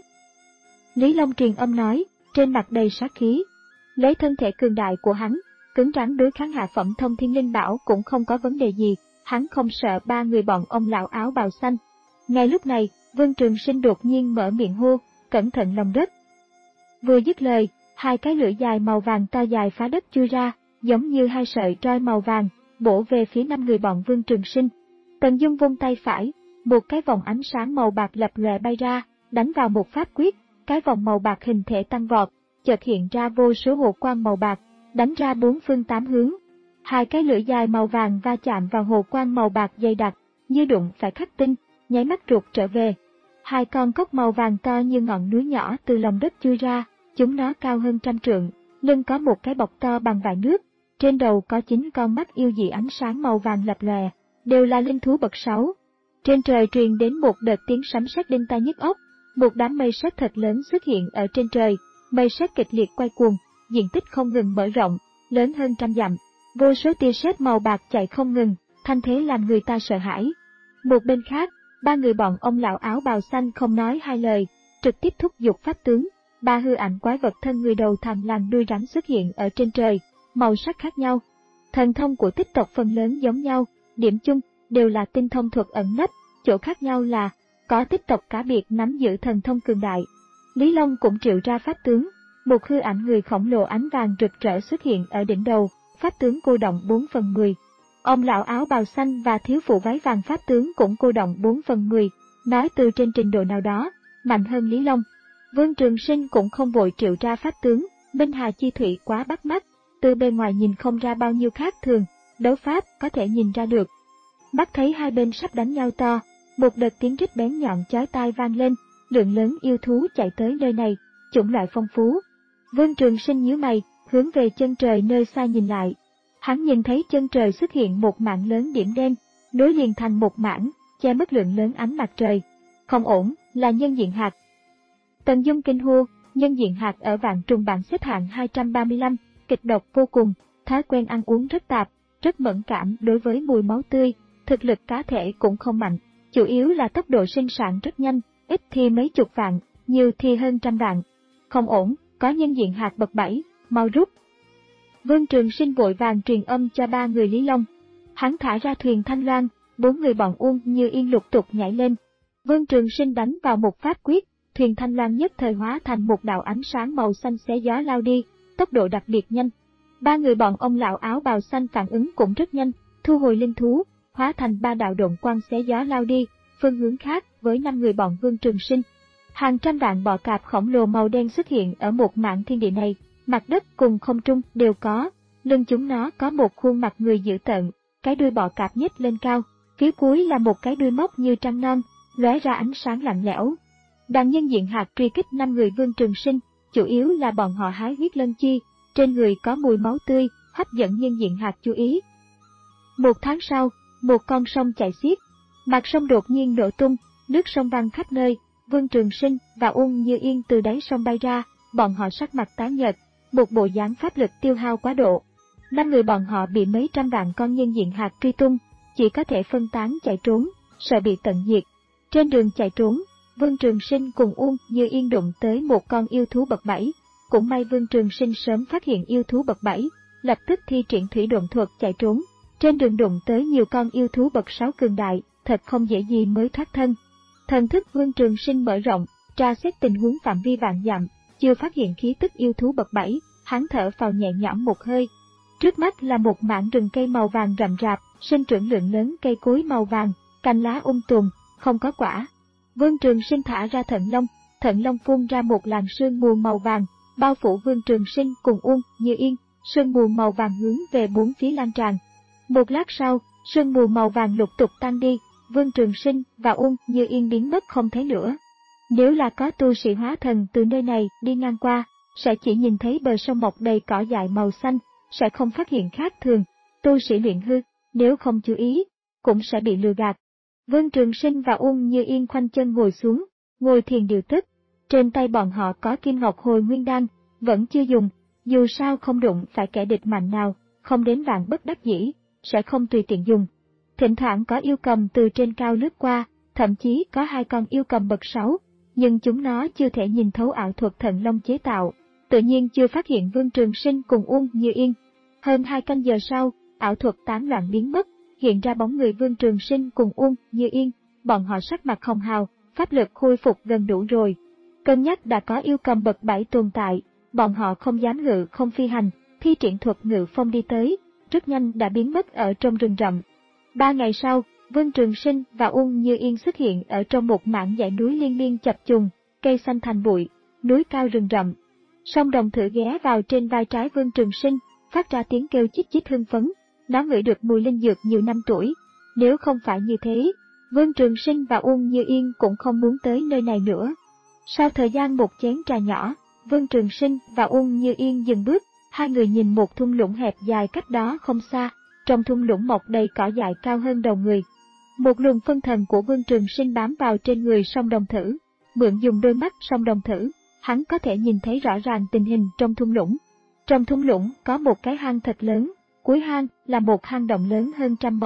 Lý Long truyền âm nói, trên mặt đầy sát khí. Lấy thân thể cường đại của hắn, cứng rắn đối kháng hạ phẩm thông thiên linh bảo cũng không có vấn đề gì, hắn không sợ ba người bọn ông lão áo bào xanh. Ngay lúc này, Vương Trường Sinh đột nhiên mở miệng hô, cẩn thận lòng đất. Vừa dứt lời, hai cái lưỡi dài màu vàng to dài phá đất chui ra, giống như hai sợi roi màu vàng, bổ về phía năm người bọn Vương Trường Sinh. Tần Dung vung tay phải, một cái vòng ánh sáng màu bạc lập lòe bay ra, đánh vào một pháp quyết, cái vòng màu bạc hình thể tăng vọt, chợt hiện ra vô số hồ quang màu bạc, đánh ra bốn phương tám hướng. Hai cái lưỡi dài màu vàng va chạm vào hồ quang màu bạc dày đặc, như đụng phải khắc tinh, nháy mắt rụt trở về. Hai con cốc màu vàng to như ngọn núi nhỏ từ lòng đất chui ra, chúng nó cao hơn trăm trượng, lưng có một cái bọc to bằng vải nước, trên đầu có chín con mắt yêu dị ánh sáng màu vàng lập lòe, đều là linh thú bậc sáu. Trên trời truyền đến một đợt tiếng sấm sét đinh tai nhức óc, một đám mây sét thật lớn xuất hiện ở trên trời, mây sét kịch liệt quay cuồng, diện tích không ngừng mở rộng, lớn hơn trăm dặm, vô số tia sét màu bạc chạy không ngừng, thanh thế làm người ta sợ hãi. Một bên khác, ba người bọn ông lão áo bào xanh không nói hai lời, trực tiếp thúc giục pháp tướng. Ba hư ảnh quái vật thân người đầu thằn lằn đuôi rắn xuất hiện ở trên trời, màu sắc khác nhau. Thần thông của tích tộc phần lớn giống nhau, điểm chung đều là tinh thông thuật ẩn nấp, chỗ khác nhau là có tích tộc cá biệt nắm giữ thần thông cường đại. Lý Long cũng triệu ra pháp tướng, một hư ảnh người khổng lồ ánh vàng rực rỡ xuất hiện ở đỉnh đầu, pháp tướng cô động bốn phần mười. Ông lão áo bào xanh và thiếu phụ váy vàng pháp tướng cũng cô động bốn phần mười, nói từ trên trình độ nào đó, mạnh hơn Lý Long. Vương Trường Sinh cũng không vội triệu ra pháp tướng, Minh Hà Chi Thủy quá bắt mắt, từ bề ngoài nhìn không ra bao nhiêu khác thường, đấu pháp có thể nhìn ra được. Mắt thấy hai bên sắp đánh nhau to, một đợt tiếng rít bén nhọn chói tai vang lên, lượng lớn yêu thú chạy tới nơi này, chủng loại phong phú. Vương Trường Sinh nhíu mày, hướng về chân trời nơi xa nhìn lại. Hắn nhìn thấy chân trời xuất hiện một mảng lớn điểm đen, nối liền thành một mảng, che mất lượng lớn ánh mặt trời. Không ổn, là nhân diện hạt. Tần Dung kinh hô, nhân diện hạt ở vạn trùng bảng xếp hạng hai trăm ba mươi lăm, kịch độc vô cùng, thói quen ăn uống rất tạp, rất mẫn cảm đối với mùi máu tươi, thực lực cá thể cũng không mạnh, chủ yếu là tốc độ sinh sản rất nhanh, ít thì mấy chục vạn, nhiều thì hơn trăm vạn. Không ổn, có nhân diện hạt bậc bảy, mau rút. Vương Trường Sinh vội vàng truyền âm cho ba người Lý Long. Hắn thả ra thuyền Thanh Loan, bốn người bọn Uông Như Yên lục tục nhảy lên. Vương Trường Sinh đánh vào một pháp quyết, thuyền Thanh Loan nhất thời hóa thành một đạo ánh sáng màu xanh xé gió lao đi, tốc độ đặc biệt nhanh. Ba người bọn ông lão áo bào xanh phản ứng cũng rất nhanh, thu hồi linh thú, hóa thành ba đạo độn quang xé gió lao đi, phương hướng khác với năm người bọn Vương Trường Sinh. Hàng trăm vạn bọ cạp khổng lồ màu đen xuất hiện ở một mảng thiên địa này, mặt đất cùng không trung đều có, lưng chúng nó có một khuôn mặt người dữ tợn, cái đuôi bọ cạp nhếch lên cao, phía cuối là một cái đuôi móc như trăng non, lóe ra ánh sáng lạnh lẽo. Đoàn nhân diện hạt truy kích năm người Vương Trường Sinh, chủ yếu là bọn họ hái huyết lân chi, trên người có mùi máu tươi, hấp dẫn nhân diện hạt chú ý. Một tháng sau, một con sông chảy xiết, mặt sông đột nhiên nổ tung, nước sông văng khắp nơi. Vương Trường Sinh và Uông Như Yên từ đáy sông bay ra, bọn họ sắc mặt tái nhợt, một bộ dáng pháp lực tiêu hao quá độ. Năm người bọn họ bị mấy trăm vạn con nhân diện hạt truy tung, chỉ có thể phân tán chạy trốn, sợ bị tận diệt. Trên đường chạy trốn, Vương Trường Sinh cùng Uông Như Yên đụng tới một con yêu thú bậc bảy. Cũng may Vương Trường Sinh sớm phát hiện yêu thú bậc bảy, lập tức thi triển thủy độn thuật chạy trốn. Trên đường đụng tới nhiều con yêu thú bậc sáu cường đại, thật không dễ gì mới thoát thân. Thần thức Vương Trường Sinh mở rộng, tra xét tình huống phạm vi vạn dặm, chưa phát hiện khí tức yêu thú bậc bảy, hắn thở phào nhẹ nhõm một hơi. Trước mắt là một mảng rừng cây màu vàng rậm rạp, sinh trưởng lượng lớn cây cối màu vàng, cành lá um tùm, không có quả. Vương Trường Sinh thả ra Thận Long, Thận Long phun ra một làn sương mù màu vàng, bao phủ Vương Trường Sinh cùng Uông Như Yên, sương mù màu vàng hướng về bốn phía lan tràn. Một lát sau, sương mù màu vàng lục tục tan đi, Vương Trường Sinh và Uông Như Yên biến mất không thấy nữa. Nếu là có tu sĩ hóa thần từ nơi này đi ngang qua, sẽ chỉ nhìn thấy bờ sông mọc đầy cỏ dại màu xanh, sẽ không phát hiện khác thường. Tu sĩ luyện hư, nếu không chú ý, cũng sẽ bị lừa gạt. Vương Trường Sinh và Uông Như Yên khoanh chân ngồi xuống, ngồi thiền điều tức. Trên tay bọn họ có kim ngọc hồi nguyên đan, vẫn chưa dùng, dù sao không đụng phải kẻ địch mạnh nào, không đến vạn bất đắc dĩ, sẽ không tùy tiện dùng. Thỉnh thoảng có yêu cầm từ trên cao lướt qua, thậm chí có hai con yêu cầm bậc sáu, nhưng chúng nó chưa thể nhìn thấu ảo thuật Thận Long chế tạo, tự nhiên chưa phát hiện Vương Trường Sinh cùng Uông Như Yên. Hơn hai canh giờ sau, ảo thuật tán loạn biến mất, hiện ra bóng người Vương Trường Sinh cùng Uông Như Yên, bọn họ sắc mặt hồng hào, pháp lực khôi phục gần đủ rồi. Cân nhắc đã có yêu cầm bậc bảy tồn tại, bọn họ không dám ngự không phi hành, thi triển thuật ngự phong đi tới, rất nhanh đã biến mất ở trong rừng rậm. Ba ngày sau, Vương Trường Sinh và Uông Như Yên xuất hiện ở trong một mảng dãy núi liên miên chập trùng, cây xanh thành bụi, núi cao rừng rậm. Song Đồng thử ghé vào trên vai trái Vương Trường Sinh, phát ra tiếng kêu chích chích hưng phấn, nó ngửi được mùi linh dược nhiều năm tuổi. Nếu không phải như thế, Vương Trường Sinh và Uông Như Yên cũng không muốn tới nơi này nữa. Sau thời gian một chén trà nhỏ, Vương Trường Sinh và Uông Như Yên dừng bước, hai người nhìn một thung lũng hẹp dài cách đó không xa, trong thung lũng mọc đầy cỏ dại cao hơn đầu người. Một luồng phân thần của Vương Trường Sinh bám vào trên người Song Đồng thử, mượn dùng đôi mắt Song Đồng thử, hắn có thể nhìn thấy rõ ràng tình hình trong thung lũng. Trong thung lũng có một cái hang thật lớn, cuối hang là một hang động lớn hơn trăm mẫu,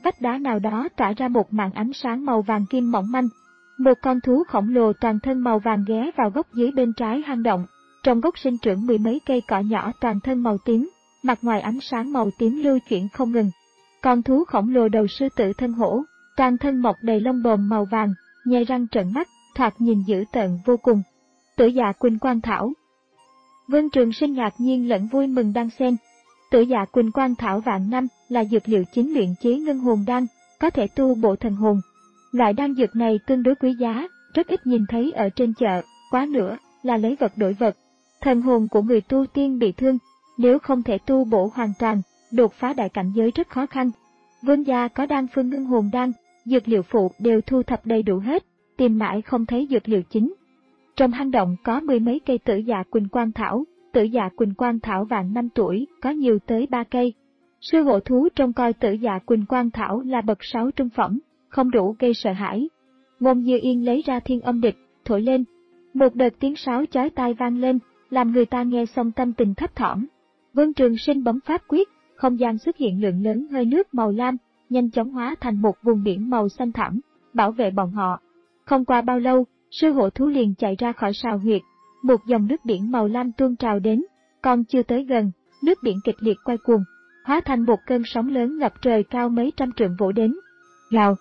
vách đá nào đó tỏa ra một màn ánh sáng màu vàng kim mỏng manh. Một con thú khổng lồ toàn thân màu vàng ghé vào gốc dưới bên trái hang động. Trong gốc sinh trưởng mười mấy cây cỏ nhỏ toàn thân màu tím, mặt ngoài ánh sáng màu tím lưu chuyển không ngừng. Con thú khổng lồ đầu sư tử thân hổ, toàn thân mọc đầy lông bồm màu vàng, nhe răng trợn mắt, thoạt nhìn dữ tợn vô cùng. Tử dạ Quỳnh Quang Thảo. Vương Trường Sinh ngạc nhiên lẫn vui mừng đan xen. Tử dạ Quỳnh Quang Thảo vạn năm là dược liệu chính luyện chế ngân hồn đan, có thể tu bổ thần hồn. Loại đan dược này tương đối quý giá, rất ít nhìn thấy ở trên chợ, quá nữa là lấy vật đổi vật. Thần hồn của người tu tiên bị thương, nếu không thể tu bổ hoàn toàn, đột phá đại cảnh giới rất khó khăn. Vương gia có đan phương ngân hồn đan, dược liệu phụ đều thu thập đầy đủ hết, tìm mãi không thấy dược liệu chính. Trong hang động có mười mấy cây tử dạ Quỳnh Quang Thảo, tử dạ Quỳnh Quang Thảo vạn năm tuổi, có nhiều tới ba cây. Sư hộ thú trông coi tử dạ Quỳnh Quang Thảo là bậc sáu trung phẩm, không đủ gây sợ hãi. Ngôn Như Yên lấy ra thiên âm địch, thổi lên. Một đợt tiếng sáo chói tai vang lên, làm người ta nghe xong tâm tình thấp thỏm. Vương Trường Sinh bấm pháp quyết, không gian xuất hiện lượng lớn hơi nước màu lam, nhanh chóng hóa thành một vùng biển màu xanh thẳm, bảo vệ bọn họ. Không qua bao lâu, sư hộ thú liền chạy ra khỏi sào huyệt, một dòng nước biển màu lam tuôn trào đến, còn chưa tới gần, nước biển kịch liệt quay cuồng, hóa thành một cơn sóng lớn ngập trời cao mấy trăm trượng vỗ đến. Gào!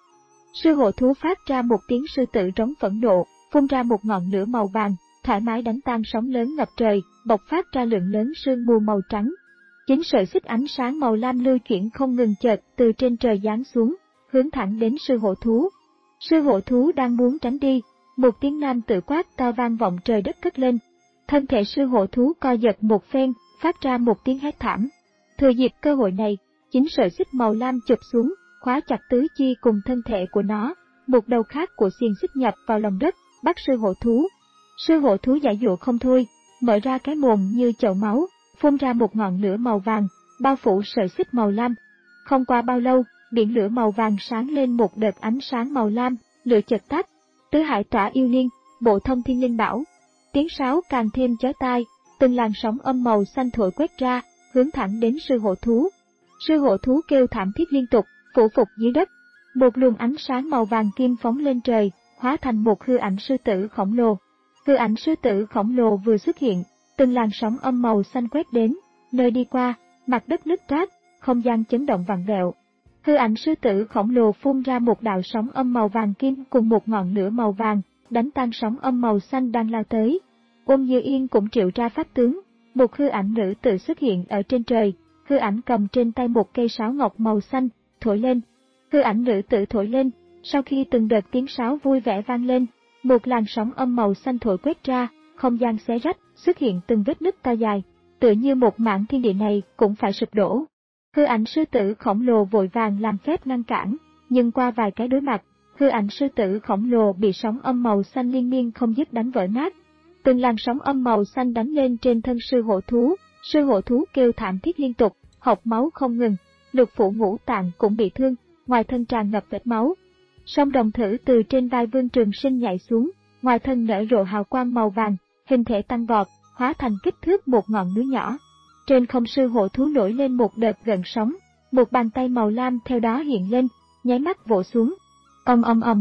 Sư hộ thú phát ra một tiếng sư tử rống phẫn nộ, phun ra một ngọn lửa màu vàng, thoải mái đánh tan sóng lớn ngập trời, bộc phát ra lượng lớn sương mù màu trắng. Chính sợi xích ánh sáng màu lam lưu chuyển không ngừng chợt từ trên trời giáng xuống, hướng thẳng đến sư hộ thú. Sư hộ thú đang muốn tránh đi, một tiếng nam tự quát to vang vọng trời đất cất lên. Thân thể sư hộ thú co giật một phen, phát ra một tiếng hét thảm. Thừa dịp cơ hội này, chính sợi xích màu lam chụp xuống, khóa chặt tứ chi cùng thân thể của nó. Một đầu khác của xiềng xích nhập vào lòng đất, bắt sư hộ thú. Sư hộ thú giãy giụa không thôi, mở ra cái mồm như chậu máu, phun ra một ngọn lửa màu vàng, bao phủ sợi xích màu lam. Không qua bao lâu, biển lửa màu vàng sáng lên một đợt ánh sáng màu lam, lửa chợt tắt. Tứ hải tỏa yêu liên, bộ thông thiên linh bảo. Tiếng sáo càng thêm chói tai, từng làn sóng âm màu xanh thổi quét ra, hướng thẳng đến sư hộ thú. Sư hộ thú kêu thảm thiết liên tục, phủ phục dưới đất. Một luồng ánh sáng màu vàng kim phóng lên trời, hóa thành một hư ảnh sư tử khổng lồ. Hư ảnh sư tử khổng lồ vừa xuất hiện, từng làn sóng âm màu xanh quét đến, nơi đi qua, mặt đất nứt toác, không gian chấn động vặn vẹo. Hư ảnh sư tử khổng lồ phun ra một đạo sóng âm màu vàng kim cùng một ngọn lửa màu vàng, đánh tan sóng âm màu xanh đang lao tới. Ôn Như Yên cũng triệu ra pháp tướng, một hư ảnh nữ tử xuất hiện ở trên trời, hư ảnh cầm trên tay một cây sáo ngọc màu xanh, thổi lên. Hư ảnh nữ tử thổi lên, sau khi từng đợt tiếng sáo vui vẻ vang lên, một làn sóng âm màu xanh thổi quét ra, không gian xé rách, xuất hiện từng vết nứt to dài, tựa như một mảng thiên địa này cũng phải sụp đổ. Hư ảnh sư tử khổng lồ vội vàng làm phép ngăn cản, nhưng qua vài cái đối mặt, hư ảnh sư tử khổng lồ bị sóng âm màu xanh liên miên không dứt đánh vỡ nát. Từng làn sóng âm màu xanh đánh lên trên thân sư hộ thú, sư hộ thú kêu thảm thiết liên tục, hộc máu không ngừng, lục phủ ngũ tạng cũng bị thương, ngoài thân tràn ngập vết máu. Song đồng thử từ trên vai Vương Trường Sinh nhảy xuống, ngoài thân nở rộ hào quang màu vàng, hình thể tăng vọt, hóa thành kích thước một ngọn núi nhỏ. Trên không sư hộ thú nổi lên một đợt gợn sóng, một bàn tay màu lam theo đó hiện lên, nháy mắt vỗ xuống. Ầm ầm ầm.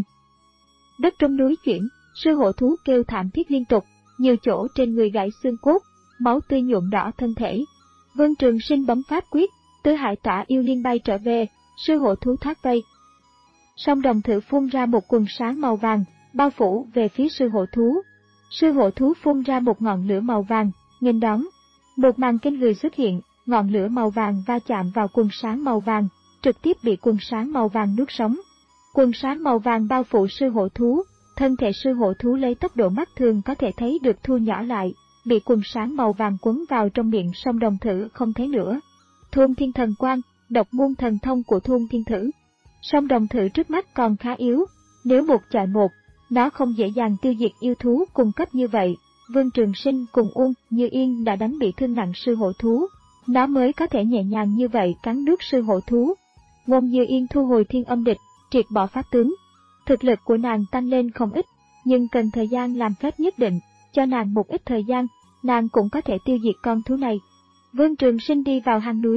Đất trong núi chuyển, sư hộ thú kêu thảm thiết liên tục, nhiều chỗ trên người gãy xương cốt, máu tươi nhuộm đỏ thân thể. Vương Trường Sinh bấm pháp quyết, tứ hải tỏa yêu liên bay trở về, sư hộ thú thoát vây. Song đồng thử phun ra một quần sáng màu vàng, bao phủ về phía sư hộ thú. Sư hộ thú phun ra một ngọn lửa màu vàng, nghênh đón. Một màn kinh người xuất hiện, ngọn lửa màu vàng va chạm vào quần sáng màu vàng, trực tiếp bị quần sáng màu vàng nuốt sống. Quần sáng màu vàng bao phủ sư hộ thú, thân thể sư hộ thú lấy tốc độ mắt thường có thể thấy được thu nhỏ lại, bị quần sáng màu vàng quấn vào trong miệng song đồng thử không thấy nữa. Thôn thiên thần quang, độc môn thần thông của thôn thiên thử. Song đồng thử trước mắt còn khá yếu, nếu một chọi một, nó không dễ dàng tiêu diệt yêu thú cung cấp như vậy. Vương Trường Sinh cùng Uông Như Yên đã đánh bị thương nặng sư hộ thú, nó mới có thể nhẹ nhàng như vậy cắn nuốt sư hộ thú. Ngôn Như Yên thu hồi thiên âm địch, triệt bỏ pháp tướng. Thực lực của nàng tăng lên không ít, nhưng cần thời gian làm phép nhất định, cho nàng một ít thời gian, nàng cũng có thể tiêu diệt con thú này. Vương Trường Sinh đi vào hang núi,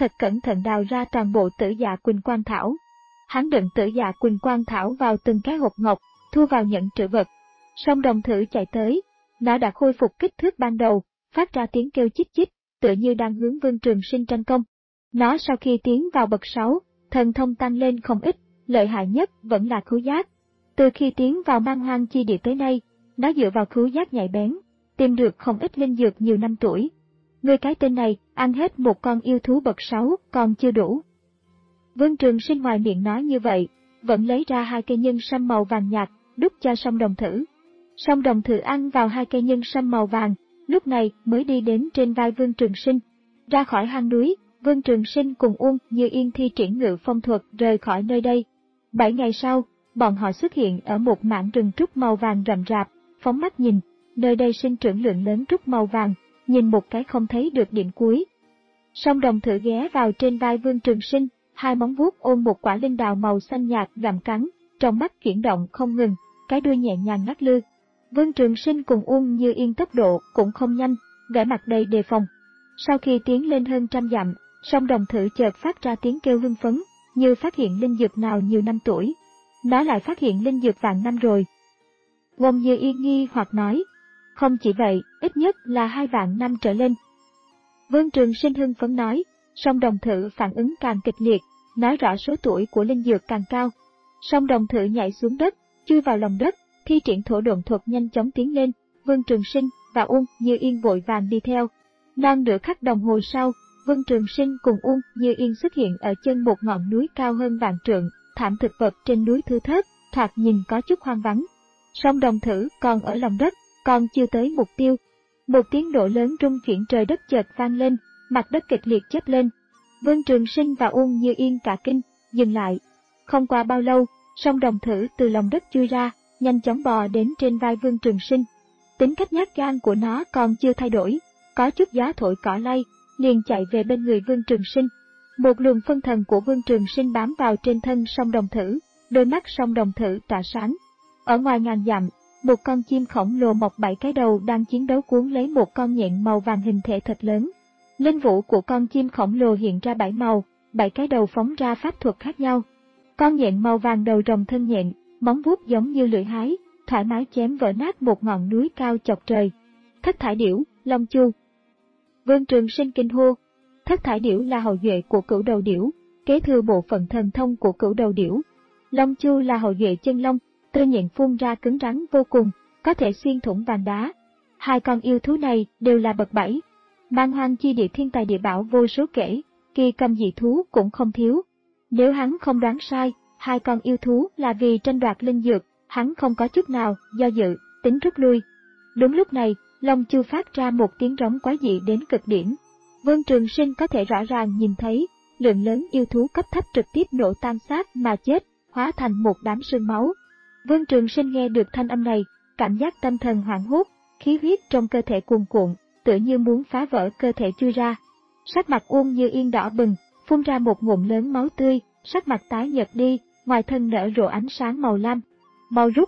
thật cẩn thận đào ra toàn bộ Tử Dạ Quỳnh Quang Thảo. Hắn đựng Tử Dạ Quỳnh Quang Thảo vào từng cái hộp ngọc, thu vào nhẫn trữ vật. Song đồng thử chạy tới, nó đã khôi phục kích thước ban đầu, phát ra tiếng kêu chích chích, tựa như đang hướng Vương Trường Sinh tranh công. Nó sau khi tiến vào bậc sáu, thần thông tăng lên không ít, lợi hại nhất vẫn là khứu giác. Từ khi tiến vào Man Hoang Chi Địa tới nay, nó dựa vào khứu giác nhạy bén, tìm được không ít linh dược nhiều năm tuổi. Người cái tên này ăn hết một con yêu thú bậc sáu còn chưa đủ. Vương Trường Sinh ngoài miệng nói như vậy, vẫn lấy ra hai cây nhân sâm màu vàng nhạt, đút cho Song Đồng Thử. Song Đồng Thử ăn vào hai cây nhân sâm màu vàng, lúc này mới đi đến trên vai Vương Trường Sinh. Ra khỏi hang núi, Vương Trường Sinh cùng Uông Như Yên thi triển ngự phong thuật rời khỏi nơi đây. Bảy ngày sau, bọn họ xuất hiện ở một mảng rừng trúc màu vàng rậm rạp, phóng mắt nhìn, nơi đây sinh trưởng lượng lớn trúc màu vàng, nhìn một cái không thấy được điểm cuối. Song Đồng Thử ghé vào trên vai Vương Trường Sinh, hai móng vuốt ôm một quả linh đào màu xanh nhạt gặm cắn, trong mắt chuyển động không ngừng, cái đuôi nhẹ nhàng ngắt lư. Vương Trường Sinh cùng Uông Như Yên tốc độ cũng không nhanh, vẻ mặt đầy đề phòng. Sau khi tiến lên hơn trăm dặm, Song Đồng Thử chợt phát ra tiếng kêu hưng phấn, như phát hiện linh dược nào nhiều năm tuổi. Nó lại phát hiện linh dược vạn năm rồi. Uông Như Yên nghi hoặc nói, không chỉ vậy, ít nhất là hai vạn năm trở lên. Vương Trường Sinh hưng phấn nói, Song Đồng Thử phản ứng càng kịch liệt, nói rõ số tuổi của linh dược càng cao. Song Đồng Thử nhảy xuống đất, chui vào lòng đất, thi triển thổ độn thuật nhanh chóng tiến lên, Vương Trường Sinh và Uông Như Yên vội vàng đi theo. Non nửa khắc đồng hồ sau, Vương Trường Sinh cùng Uông Như Yên xuất hiện ở chân một ngọn núi cao hơn vạn trượng, thảm thực vật trên núi thưa thớt, thoạt nhìn có chút hoang vắng. Song Đồng Thử còn ở lòng đất, còn chưa tới mục tiêu. Một tiếng nổ lớn rung chuyển trời đất chợt vang lên, mặt đất kịch liệt chớp lên. Vương Trường Sinh và Uông Như Yên cả kinh, dừng lại. Không qua bao lâu, Song Đồng Thử từ lòng đất chui ra, nhanh chóng bò đến trên vai Vương Trường Sinh. Tính cách nhát gan của nó còn chưa thay đổi, có chút gió thổi cỏ lay, liền chạy về bên người Vương Trường Sinh. Một luồng phân thần của Vương Trường Sinh bám vào trên thân Song Đồng Thử, đôi mắt Song Đồng Thử tỏa sáng. Ở ngoài ngàn dặm, một con chim khổng lồ mọc bảy cái đầu đang chiến đấu cuốn lấy một con nhện màu vàng hình thể thật lớn. Linh vũ của con chim khổng lồ hiện ra bảy màu, bảy cái đầu phóng ra pháp thuật khác nhau. Con nhện màu vàng đầu rồng thân nhện, móng vuốt giống như lưỡi hái, thoải mái chém vỡ nát một ngọn núi cao chọc trời. Thất thải điểu, Long Chu. Vương Trường Sinh kinh hô. Thất thải điểu là hậu duệ của Cửu Đầu Điểu, kế thừa bộ phận thần thông của Cửu Đầu Điểu. Long Chu là hậu duệ chân long, tơ nhện phun ra cứng rắn vô cùng, có thể xuyên thủng vàng đá. Hai con yêu thú này đều là bậc bảy. Man Hoang Chi Địa thiên tài địa bảo vô số kể, kỳ cầm dị thú cũng không thiếu. Nếu hắn không đoán sai, hai con yêu thú là vì tranh đoạt linh dược, hắn không có chút nào do dự, tính rút lui. Đúng lúc này, Long Chu phát ra một tiếng rống quái dị đến cực điểm. Vương Trường Sinh có thể rõ ràng nhìn thấy, lượng lớn yêu thú cấp thấp trực tiếp nổ tan xác mà chết, hóa thành một đám sương máu. Vương Trường Sinh nghe được thanh âm này, cảm giác tâm thần hoảng hốt, khí huyết trong cơ thể cuồn cuộn, tựa như muốn phá vỡ cơ thể chui ra. Sắc mặt Uông Như Yên đỏ bừng, phun ra một ngụm lớn máu tươi, sắc mặt tái nhợt đi, ngoài thân nở rộ ánh sáng màu lam. Mau rút!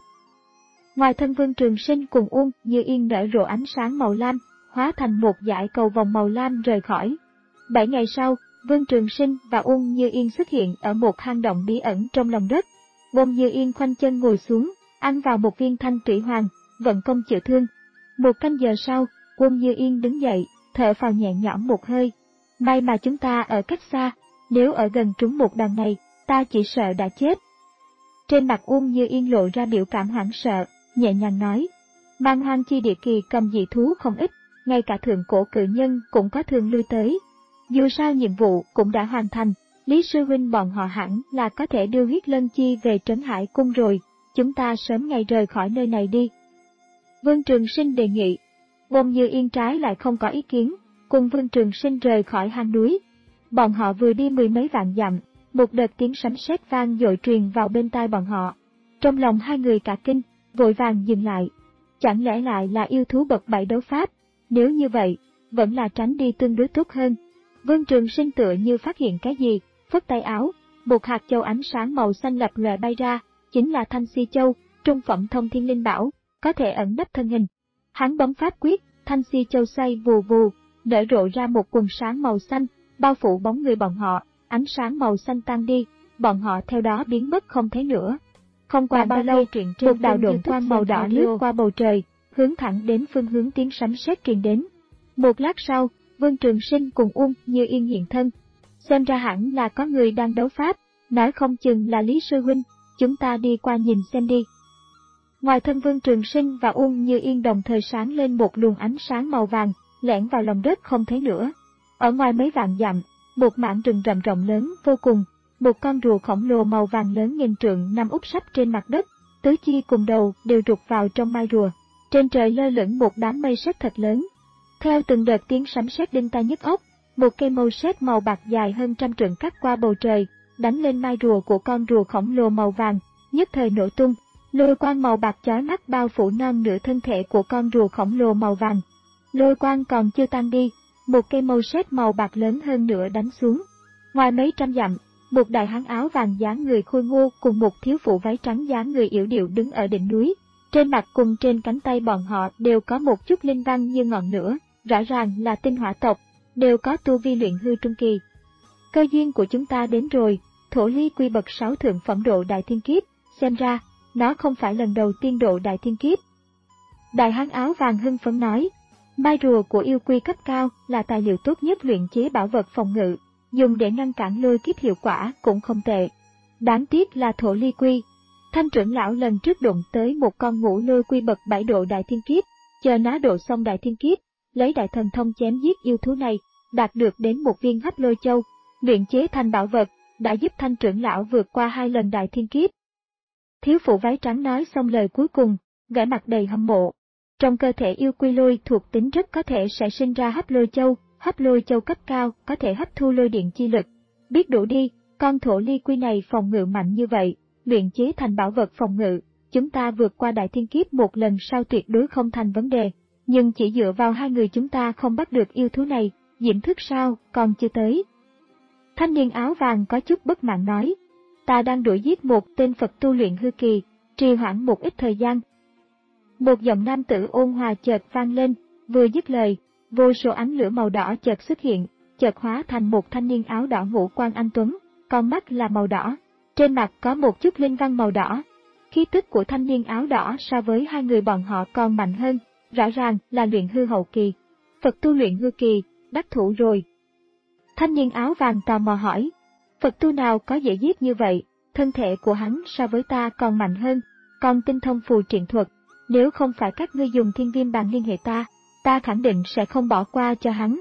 Ngoài thân Vương Trường Sinh cùng Uông Như Yên nở rộ ánh sáng màu lam, hóa thành một dải cầu vòng màu lam rời khỏi. Bảy ngày sau, Vương Trường Sinh và Uông Như Yên xuất hiện ở một hang động bí ẩn trong lòng đất. Uông Như Yên khoanh chân ngồi xuống, ăn vào một viên thanh thủy hoàng, vận công chữa thương. Một canh giờ sau, Uông Như Yên đứng dậy, thở phào nhẹ nhõm một hơi. May mà chúng ta ở cách xa, nếu ở gần trúng một đòn này, ta chỉ sợ đã chết. Trên mặt Uông Như Yên lộ ra biểu cảm hoảng sợ, nhẹ nhàng nói. Man Hoang Chi Địa kỳ cầm dị thú không ít, ngay cả thượng cổ cự nhân cũng có thường lui tới. Dù sao nhiệm vụ cũng đã hoàn thành, Lý Sư Huynh bọn họ hẳn là có thể đưa huyết lân chi về Trấn Hải Cung rồi, chúng ta sớm ngày rời khỏi nơi này đi. Vương Trường Sinh đề nghị. Uông Như Yên trái lại không có ý kiến, cùng Vương Trường Sinh rời khỏi hang núi. Bọn họ vừa đi mười mấy vạn dặm, một đợt tiếng sấm sét vang dội truyền vào bên tai bọn họ. Trong lòng hai người cả kinh, vội vàng dừng lại. Chẳng lẽ lại là yêu thú bậc bảy đấu pháp? Nếu như vậy, vẫn là tránh đi tương đối tốt hơn. Vương Trường Sinh tựa như phát hiện cái gì, phất tay áo, một hạt châu ánh sáng màu xanh lập lòe bay ra, chính là Thanh Si Châu, trung phẩm thông thiên linh bảo, có thể ẩn nấp thân hình. Hắn bấm pháp quyết, Thanh Si Châu xoay vù vù, nở rộ ra một quần sáng màu xanh, bao phủ bóng người bọn họ, ánh sáng màu xanh tan đi, bọn họ theo đó biến mất không thấy nữa. Không qua bao lâu, một đạo độn quang màu đỏ lướt qua bầu trời, hướng thẳng đến phương hướng tiếng sấm sét truyền đến. Một lát sau, Vương Trường Sinh cùng Uông Như Yên hiện thân. Xem ra hẳn là có người đang đấu pháp, nói không chừng là Lý Sư Huynh, chúng ta đi qua nhìn xem đi. Ngoài thân Vương Trường Sinh và Uông Như Yên đồng thời sáng lên một luồng ánh sáng màu vàng, lẻn vào lòng đất không thấy nữa. Ở ngoài mấy vạn dặm, một mảng rừng rậm rộng lớn vô cùng, một con rùa khổng lồ màu vàng lớn nghìn trượng nằm úp sấp trên mặt đất, tứ chi cùng đầu đều rụt vào trong mai rùa. Trên trời lơ lửng một đám mây sét thật lớn. Theo từng đợt tiếng sấm sét đinh tai nhức óc, một cây mâu sét màu bạc dài hơn trăm trượng cắt qua bầu trời, đánh lên mai rùa của con rùa khổng lồ màu vàng, nhất thời nổ tung. Lôi quang màu bạc chói mắt bao phủ non nửa thân thể của con rùa khổng lồ màu vàng. Lôi quang còn chưa tan đi, một cây mâu sét màu bạc lớn hơn nữa đánh xuống. Ngoài mấy trăm dặm, một đại hán áo vàng dáng người khôi ngô cùng một thiếu phụ váy trắng dáng người yểu điệu đứng ở đỉnh núi. Trên mặt cùng trên cánh tay bọn họ đều có một chút linh văn như ngọn lửa, rõ ràng là tinh hỏa tộc, đều có tu vi luyện hư trung kỳ. Cơ duyên của chúng ta đến rồi, Thổ Ly Quy bậc sáu thượng phẩm độ đại thiên kiếp, xem ra, nó không phải lần đầu tiên độ đại thiên kiếp. Đại hán áo vàng hưng phấn nói, mai rùa của yêu quy cấp cao là tài liệu tốt nhất luyện chế bảo vật phòng ngự, dùng để ngăn cản lôi kiếp hiệu quả cũng không tệ. Đáng tiếc là Thổ Ly Quy. Thanh trưởng lão lần trước đụng tới một con ngũ lôi quy bậc bảy độ đại thiên kiếp, chờ nó độ xong đại thiên kiếp, lấy đại thần thông chém giết yêu thú này, đạt được đến một viên hấp lôi châu, luyện chế thành bảo vật, đã giúp thanh trưởng lão vượt qua hai lần đại thiên kiếp. Thiếu phụ váy trắng nói xong lời cuối cùng, vẻ mặt đầy hâm mộ. Trong cơ thể yêu quy lôi thuộc tính rất có thể sẽ sinh ra hấp lôi châu, hấp lôi châu cấp cao có thể hấp thu lôi điện chi lực. Biết đủ đi, con Thổ Ly Quy này phòng ngự mạnh như vậy, luyện chế thành bảo vật phòng ngự, chúng ta vượt qua đại thiên kiếp một lần sau tuyệt đối không thành vấn đề. Nhưng chỉ dựa vào hai người chúng ta không bắt được yêu thú này, Diễm Thức sao, còn chưa tới. Thanh niên áo vàng có chút bất mãn nói, ta đang đuổi giết một tên Phật tu luyện hư kỳ, trì hoãn một ít thời gian. Một giọng nam tử ôn hòa chợt vang lên, vừa dứt lời, vô số ánh lửa màu đỏ chợt xuất hiện, chợt hóa thành một thanh niên áo đỏ ngũ quan anh tuấn, con mắt là màu đỏ, trên mặt có một chút linh văn màu đỏ. Khí tức của thanh niên áo đỏ so với hai người bọn họ còn mạnh hơn, rõ ràng là luyện hư hậu kỳ. Phật tu luyện hư kỳ, đắc thủ rồi. Thanh niên áo vàng tò mò hỏi, Phật tu nào có dễ giết như vậy, thân thể của hắn so với ta còn mạnh hơn, còn tinh thông phù triện thuật, nếu không phải các ngươi dùng thiên viêm bàn liên hệ ta, ta khẳng định sẽ không bỏ qua cho hắn.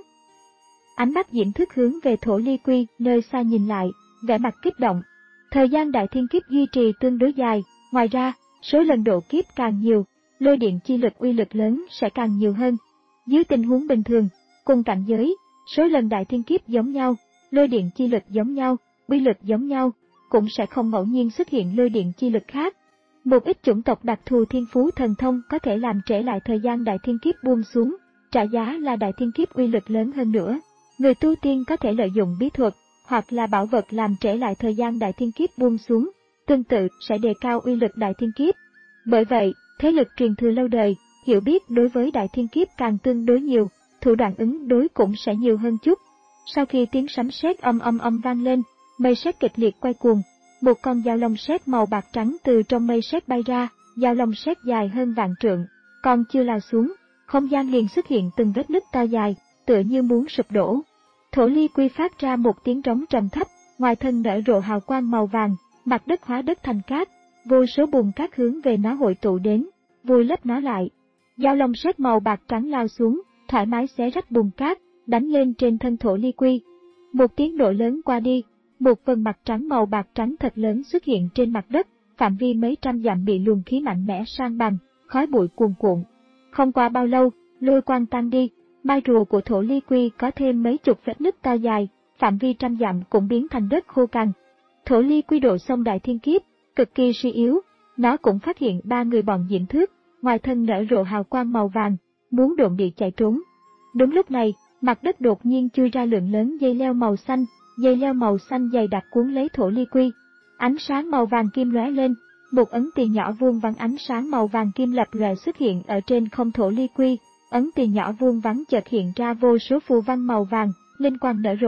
Ánh mắt Diễm Thức hướng về Thổ Ly Quy nơi xa nhìn lại, vẻ mặt kích động. Thời gian đại thiên kiếp duy trì tương đối dài, ngoài ra, số lần độ kiếp càng nhiều, lôi điện chi lực uy lực lớn sẽ càng nhiều hơn. Dưới tình huống bình thường, cùng cảnh giới, số lần đại thiên kiếp giống nhau, lôi điện chi lực giống nhau, uy lực giống nhau, cũng sẽ không ngẫu nhiên xuất hiện lôi điện chi lực khác. Một ít chủng tộc đặc thù thiên phú thần thông có thể làm trễ lại thời gian đại thiên kiếp buông xuống, trả giá là đại thiên kiếp uy lực lớn hơn nữa. Người tu tiên có thể lợi dụng bí thuật, hoặc là bảo vật làm trễ lại thời gian đại thiên kiếp buông xuống, tương tự sẽ đề cao uy lực đại thiên kiếp. Bởi vậy, thế lực truyền thừa lâu đời, hiểu biết đối với đại thiên kiếp càng tương đối nhiều, thủ đoạn ứng đối cũng sẽ nhiều hơn chút. Sau khi tiếng sấm sét âm âm âm vang lên, mây sét kịch liệt quay cuồng, một con dao long sét màu bạc trắng từ trong mây sét bay ra, dao long sét dài hơn vạn trượng, còn chưa lao xuống, không gian liền xuất hiện từng vết nứt to dài, tựa như muốn sụp đổ. Thổ Ly Quy phát ra một tiếng trống trầm thấp, ngoài thân nở rộ hào quang màu vàng, mặt đất hóa đất thành cát, vô số bùn cát hướng về nó hội tụ đến, vùi lấp nó lại. Dao long sét màu bạc trắng lao xuống, thoải mái xé rách bùn cát, đánh lên trên thân Thổ Ly Quy. Một tiếng nổ lớn qua đi, một vầng mặt trắng màu bạc trắng thật lớn xuất hiện trên mặt đất, phạm vi mấy trăm dặm bị luồng khí mạnh mẽ san bằng, khói bụi cuồn cuộn. Không qua bao lâu, lôi quang tan đi, mai rùa của Thổ Ly Quy có thêm mấy chục vết nứt to dài, phạm vi trăm dặm cũng biến thành đất khô cằn. Thổ Ly Quy độ xong đại thiên kiếp, cực kỳ suy yếu, nó cũng phát hiện ba người bọn Diễm Thước, ngoài thân nở rộ hào quang màu vàng, muốn độn địa chạy trốn. Đúng lúc này, mặt đất đột nhiên chui ra lượng lớn dây leo màu xanh, dây leo màu xanh dày đặc cuốn lấy Thổ Ly Quy. Ánh sáng màu vàng kim lóe lên, một ấn tiền nhỏ vuông vắn ánh sáng màu vàng kim lập lòe xuất hiện ở trên không Thổ Ly Quy. Ấn tiền nhỏ vuông vắn chợt hiện ra vô số phù văn màu vàng, linh quang nở rộ.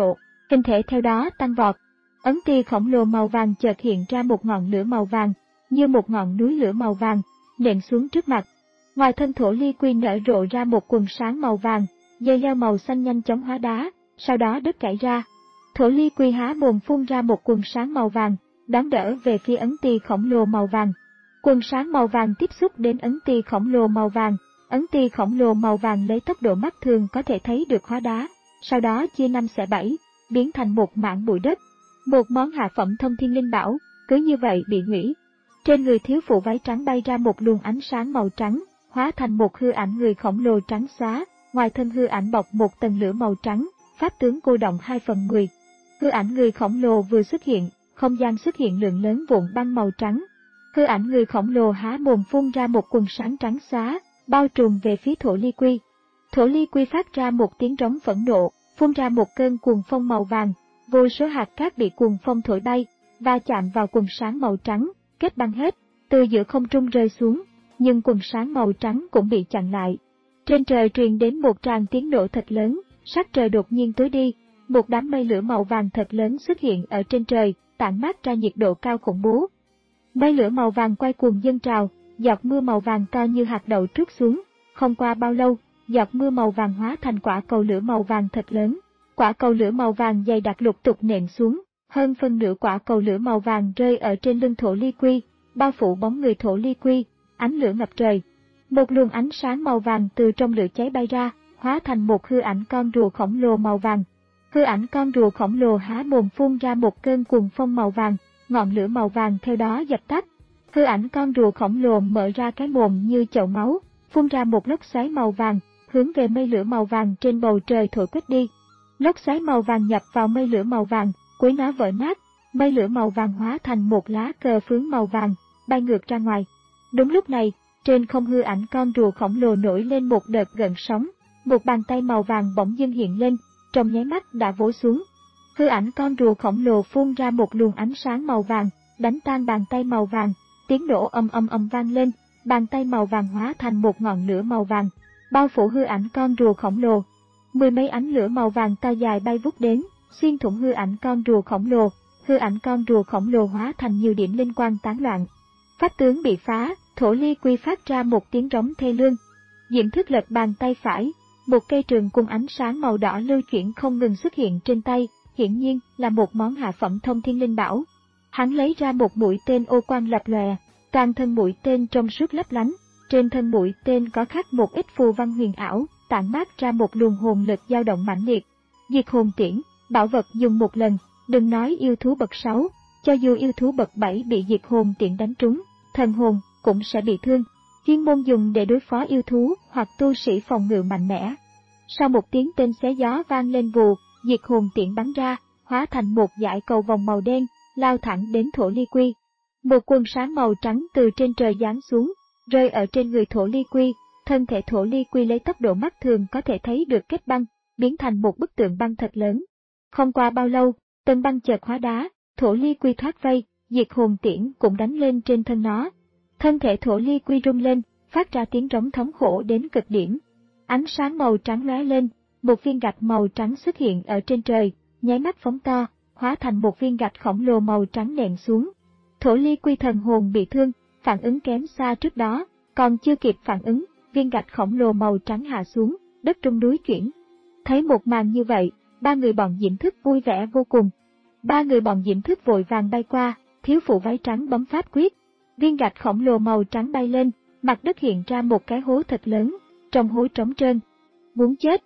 hình thể theo đó tăng vọt. Ấn ti khổng lồ màu vàng chợt hiện ra một ngọn lửa màu vàng, như một ngọn núi lửa màu vàng, nện xuống trước mặt. Ngoài thân thổ ly quy nở rộ ra một quần sáng màu vàng, dây leo màu xanh nhanh chóng hóa đá, sau đó đứt gãy ra. Thổ ly quy há mồm phun ra một quần sáng màu vàng, đón đỡ về phía ấn ti khổng lồ màu vàng. Quần sáng màu vàng tiếp xúc đến ấn ti khổng lồ màu vàng, ấn ti khổng lồ màu vàng lấy tốc độ mắt thường có thể thấy được hóa đá, sau đó chia năm xẻ bảy, biến thành một mảng bụi đất. Một món hạ phẩm thông thiên linh bảo, cứ như vậy bị hủy. Trên người thiếu phụ váy trắng bay ra một luồng ánh sáng màu trắng, hóa thành một hư ảnh người khổng lồ trắng xóa, ngoài thân hư ảnh bọc một tầng lửa màu trắng, pháp tướng cô động hai phần mười. Hư ảnh người khổng lồ vừa xuất hiện, không gian xuất hiện lượng lớn vụn băng màu trắng. Hư ảnh người khổng lồ há mồm phun ra một quần sáng trắng xóa, bao trùm về phía thổ ly quy. Thổ ly quy phát ra một tiếng rống phẫn nộ, phun ra một cơn cuồng phong màu vàng, vô số hạt cát bị cuồng phong thổi bay, va chạm vào quần sáng màu trắng, kết băng hết, từ giữa không trung rơi xuống, nhưng quần sáng màu trắng cũng bị chặn lại. Trên trời truyền đến một tràng tiếng nổ thật lớn, sắc trời đột nhiên tối đi, một đám mây lửa màu vàng thật lớn xuất hiện ở trên trời, tản mát ra nhiệt độ cao khủng bố. Mây lửa màu vàng quay cuồng dâng trào, giọt mưa màu vàng to như hạt đậu trút xuống, không qua bao lâu, giọt mưa màu vàng hóa thành quả cầu lửa màu vàng thật lớn. Quả cầu lửa màu vàng dày đặc lục tục nện xuống, hơn phân nửa quả cầu lửa màu vàng rơi ở trên lưng thổ ly quy, bao phủ bóng người thổ ly quy, ánh lửa ngập trời. Một luồng ánh sáng màu vàng từ trong lửa cháy bay ra, hóa thành một hư ảnh con rùa khổng lồ màu vàng. Hư ảnh con rùa khổng lồ há mồm phun ra một cơn cuồng phong màu vàng, ngọn lửa màu vàng theo đó dập tắt. Hư ảnh con rùa khổng lồ mở ra cái mồm như chậu máu, phun ra một lốc xoáy màu vàng, hướng về mây lửa màu vàng trên bầu trời thổi quét đi. Lốc xoáy màu vàng nhập vào mây lửa màu vàng, cuối nó vỡ nát, mây lửa màu vàng hóa thành một lá cờ phướng màu vàng, bay ngược ra ngoài. Đúng lúc này, trên không hư ảnh con rùa khổng lồ nổi lên một đợt gợn sóng, một bàn tay màu vàng bỗng dưng hiện lên, trong nháy mắt đã vỗ xuống. Hư ảnh con rùa khổng lồ phun ra một luồng ánh sáng màu vàng, đánh tan bàn tay màu vàng, tiếng nổ âm âm âm vang lên, bàn tay màu vàng hóa thành một ngọn lửa màu vàng, bao phủ hư ảnh con rùa khổng lồ. Mười mấy ánh lửa màu vàng to dài bay vút đến, xuyên thủng hư ảnh con rùa khổng lồ, hư ảnh con rùa khổng lồ hóa thành nhiều điểm linh quang tán loạn. Pháp tướng bị phá, thổ ly quy phát ra một tiếng rống thê lương. Diễm Thức lật bàn tay phải, một cây trường cùng ánh sáng màu đỏ lưu chuyển không ngừng xuất hiện trên tay, hiển nhiên là một món hạ phẩm thông thiên linh bảo. Hắn lấy ra một mũi tên ô quang lập lòe, toàn thân mũi tên trong suốt lấp lánh, trên thân mũi tên có khắc một ít phù văn huyền ảo, tản mát ra một luồng hồn lực dao động mãnh liệt. Diệt hồn tiễn, bảo vật dùng một lần, đừng nói yêu thú bậc sáu, cho dù yêu thú bậc bảy bị diệt hồn tiễn đánh trúng, thần hồn cũng sẽ bị thương. Chuyên môn dùng để đối phó yêu thú hoặc tu sĩ phòng ngự mạnh mẽ. Sau một tiếng tên xé gió vang lên vù, diệt hồn tiễn bắn ra, hóa thành một dải cầu vòng màu đen, lao thẳng đến thổ ly quy. Một quần sáng màu trắng từ trên trời giáng xuống, rơi ở trên người thổ ly quy. Thân thể thổ ly quy lấy tốc độ mắt thường có thể thấy được kết băng, biến thành một bức tượng băng thật lớn. Không qua bao lâu, tầng băng chợt hóa đá, thổ ly quy thoát vây, diệt hồn tiễn cũng đánh lên trên thân nó. Thân thể thổ ly quy rung lên, phát ra tiếng rống thống khổ đến cực điểm. Ánh sáng màu trắng lóe lên, một viên gạch màu trắng xuất hiện ở trên trời, nháy mắt phóng to, hóa thành một viên gạch khổng lồ màu trắng nện xuống. Thổ ly quy thần hồn bị thương, phản ứng kém xa trước đó, còn chưa kịp phản ứng, viên gạch khổng lồ màu trắng hạ xuống, đất trung núi chuyển. Thấy một màn như vậy, ba người bọn Diễm Thức vui vẻ vô cùng. Ba người bọn Diễm Thức vội vàng bay qua, thiếu phụ váy trắng bấm pháp quyết. Viên gạch khổng lồ màu trắng bay lên, mặt đất hiện ra một cái hố thật lớn, trong hố trống trơn. Muốn chết!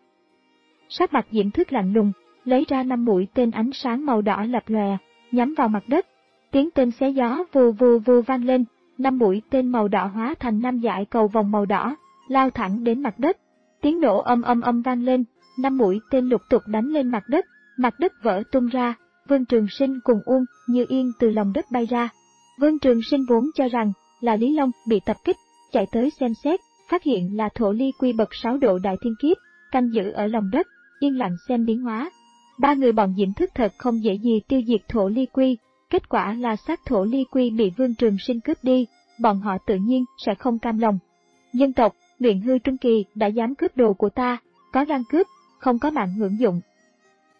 Sắc mặt Diễm Thức lạnh lùng, lấy ra năm mũi tên ánh sáng màu đỏ lập lòe, nhắm vào mặt đất. Tiếng tên xé gió vù vù vù vang lên, năm mũi tên màu đỏ hóa thành năm dải cầu vòng màu đỏ, lao thẳng đến mặt đất. Tiếng nổ âm âm âm vang lên, năm mũi tên lục tục đánh lên mặt đất, mặt đất vỡ tung ra. Vương Trường Sinh cùng Uông Như Yên từ lòng đất bay ra. Vương Trường Sinh vốn cho rằng là Lý Long bị tập kích, chạy tới xem xét, phát hiện là thổ ly quy bậc sáu độ đại thiên kiếp, canh giữ ở lòng đất, yên lặng xem biến hóa. Ba người bọn Diễm Thức thật không dễ gì tiêu diệt thổ ly quy, kết quả là xác thổ ly quy bị Vương Trường Sinh cướp đi, bọn họ tự nhiên sẽ không cam lòng. Nhân tộc, luyện hư trung kỳ đã dám cướp đồ của ta, có gan cướp, không có mạng hưởng dụng.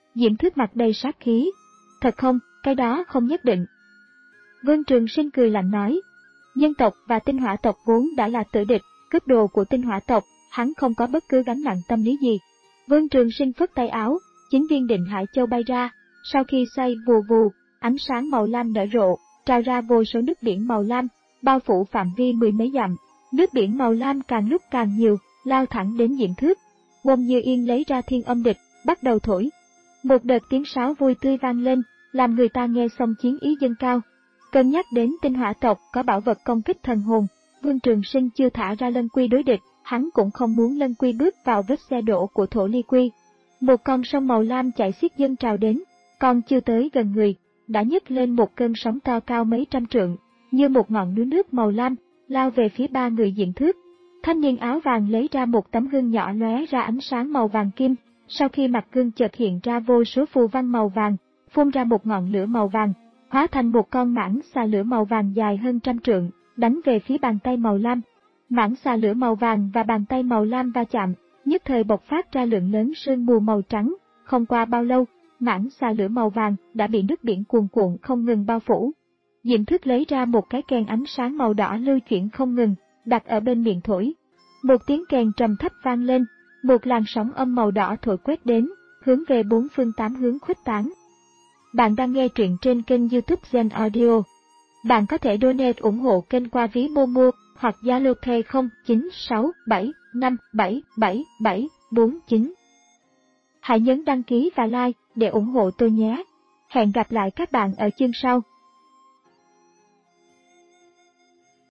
Diễm Thước mặt đầy sát khí. Thật không, cái đó không nhất định. Vương Trường Sinh cười lạnh nói. Nhân tộc và tinh hỏa tộc vốn đã là tử địch, cướp đồ của tinh hỏa tộc, hắn không có bất cứ gánh nặng tâm lý gì. Vương Trường Sinh phất tay áo, chín viên định hải châu bay ra, sau khi xoay vù vù, ánh sáng màu lam nở rộ, trào ra vô số nước biển màu lam, bao phủ phạm vi mười mấy dặm. Nước biển màu lam càng lúc càng nhiều, lao thẳng đến Diễm Thước. Bông Như Yên lấy ra thiên âm địch, bắt đầu thổi. Một đợt tiếng sáo vui tươi vang lên, làm người ta nghe xong chiến ý dâng cao. Cân nhắc đến tinh hỏa tộc có bảo vật công kích thần hồn, Vương Trường Sinh chưa thả ra Lân Quy đối địch, hắn cũng không muốn Lân Quy bước vào vết xe đổ của Thổ Ly Quy. Một con sông màu lam chảy xiết dâng trào đến, còn chưa tới gần người, đã nhấc lên một cơn sóng to cao mấy trăm trượng, như một ngọn núi nước màu lam, lao về phía ba người Diễm Thước. Thanh niên áo vàng lấy ra một tấm gương nhỏ lóe ra ánh sáng màu vàng kim, sau khi mặt gương chợt hiện ra vô số phù văn màu vàng, phun ra một ngọn lửa màu vàng, hóa thành một con mãng xà lửa màu vàng dài hơn trăm trượng, đánh về phía bàn tay màu lam. Mãng xà lửa màu vàng và bàn tay màu lam va chạm, nhất thời bộc phát ra lượng lớn sương mù màu trắng, không qua bao lâu, mãng xà lửa màu vàng đã bị nước biển cuồn cuộn không ngừng bao phủ. Diễm Thước lấy ra một cái kèn ánh sáng màu đỏ lưu chuyển không ngừng, đặt ở bên miệng thổi. Một tiếng kèn trầm thấp vang lên, một làn sóng âm màu đỏ thổi quét đến, hướng về bốn phương tám hướng khuếch tán. Bạn đang nghe truyện trên kênh YouTube Gen Audio. Bạn có thể donate ủng hộ kênh qua ví Momo hoặc Zalo Pay không chín sáu bảy năm bảy bảy bảy bốn chín. Hãy nhấn đăng ký và like để ủng hộ tôi nhé. Hẹn gặp lại các bạn ở chương sau.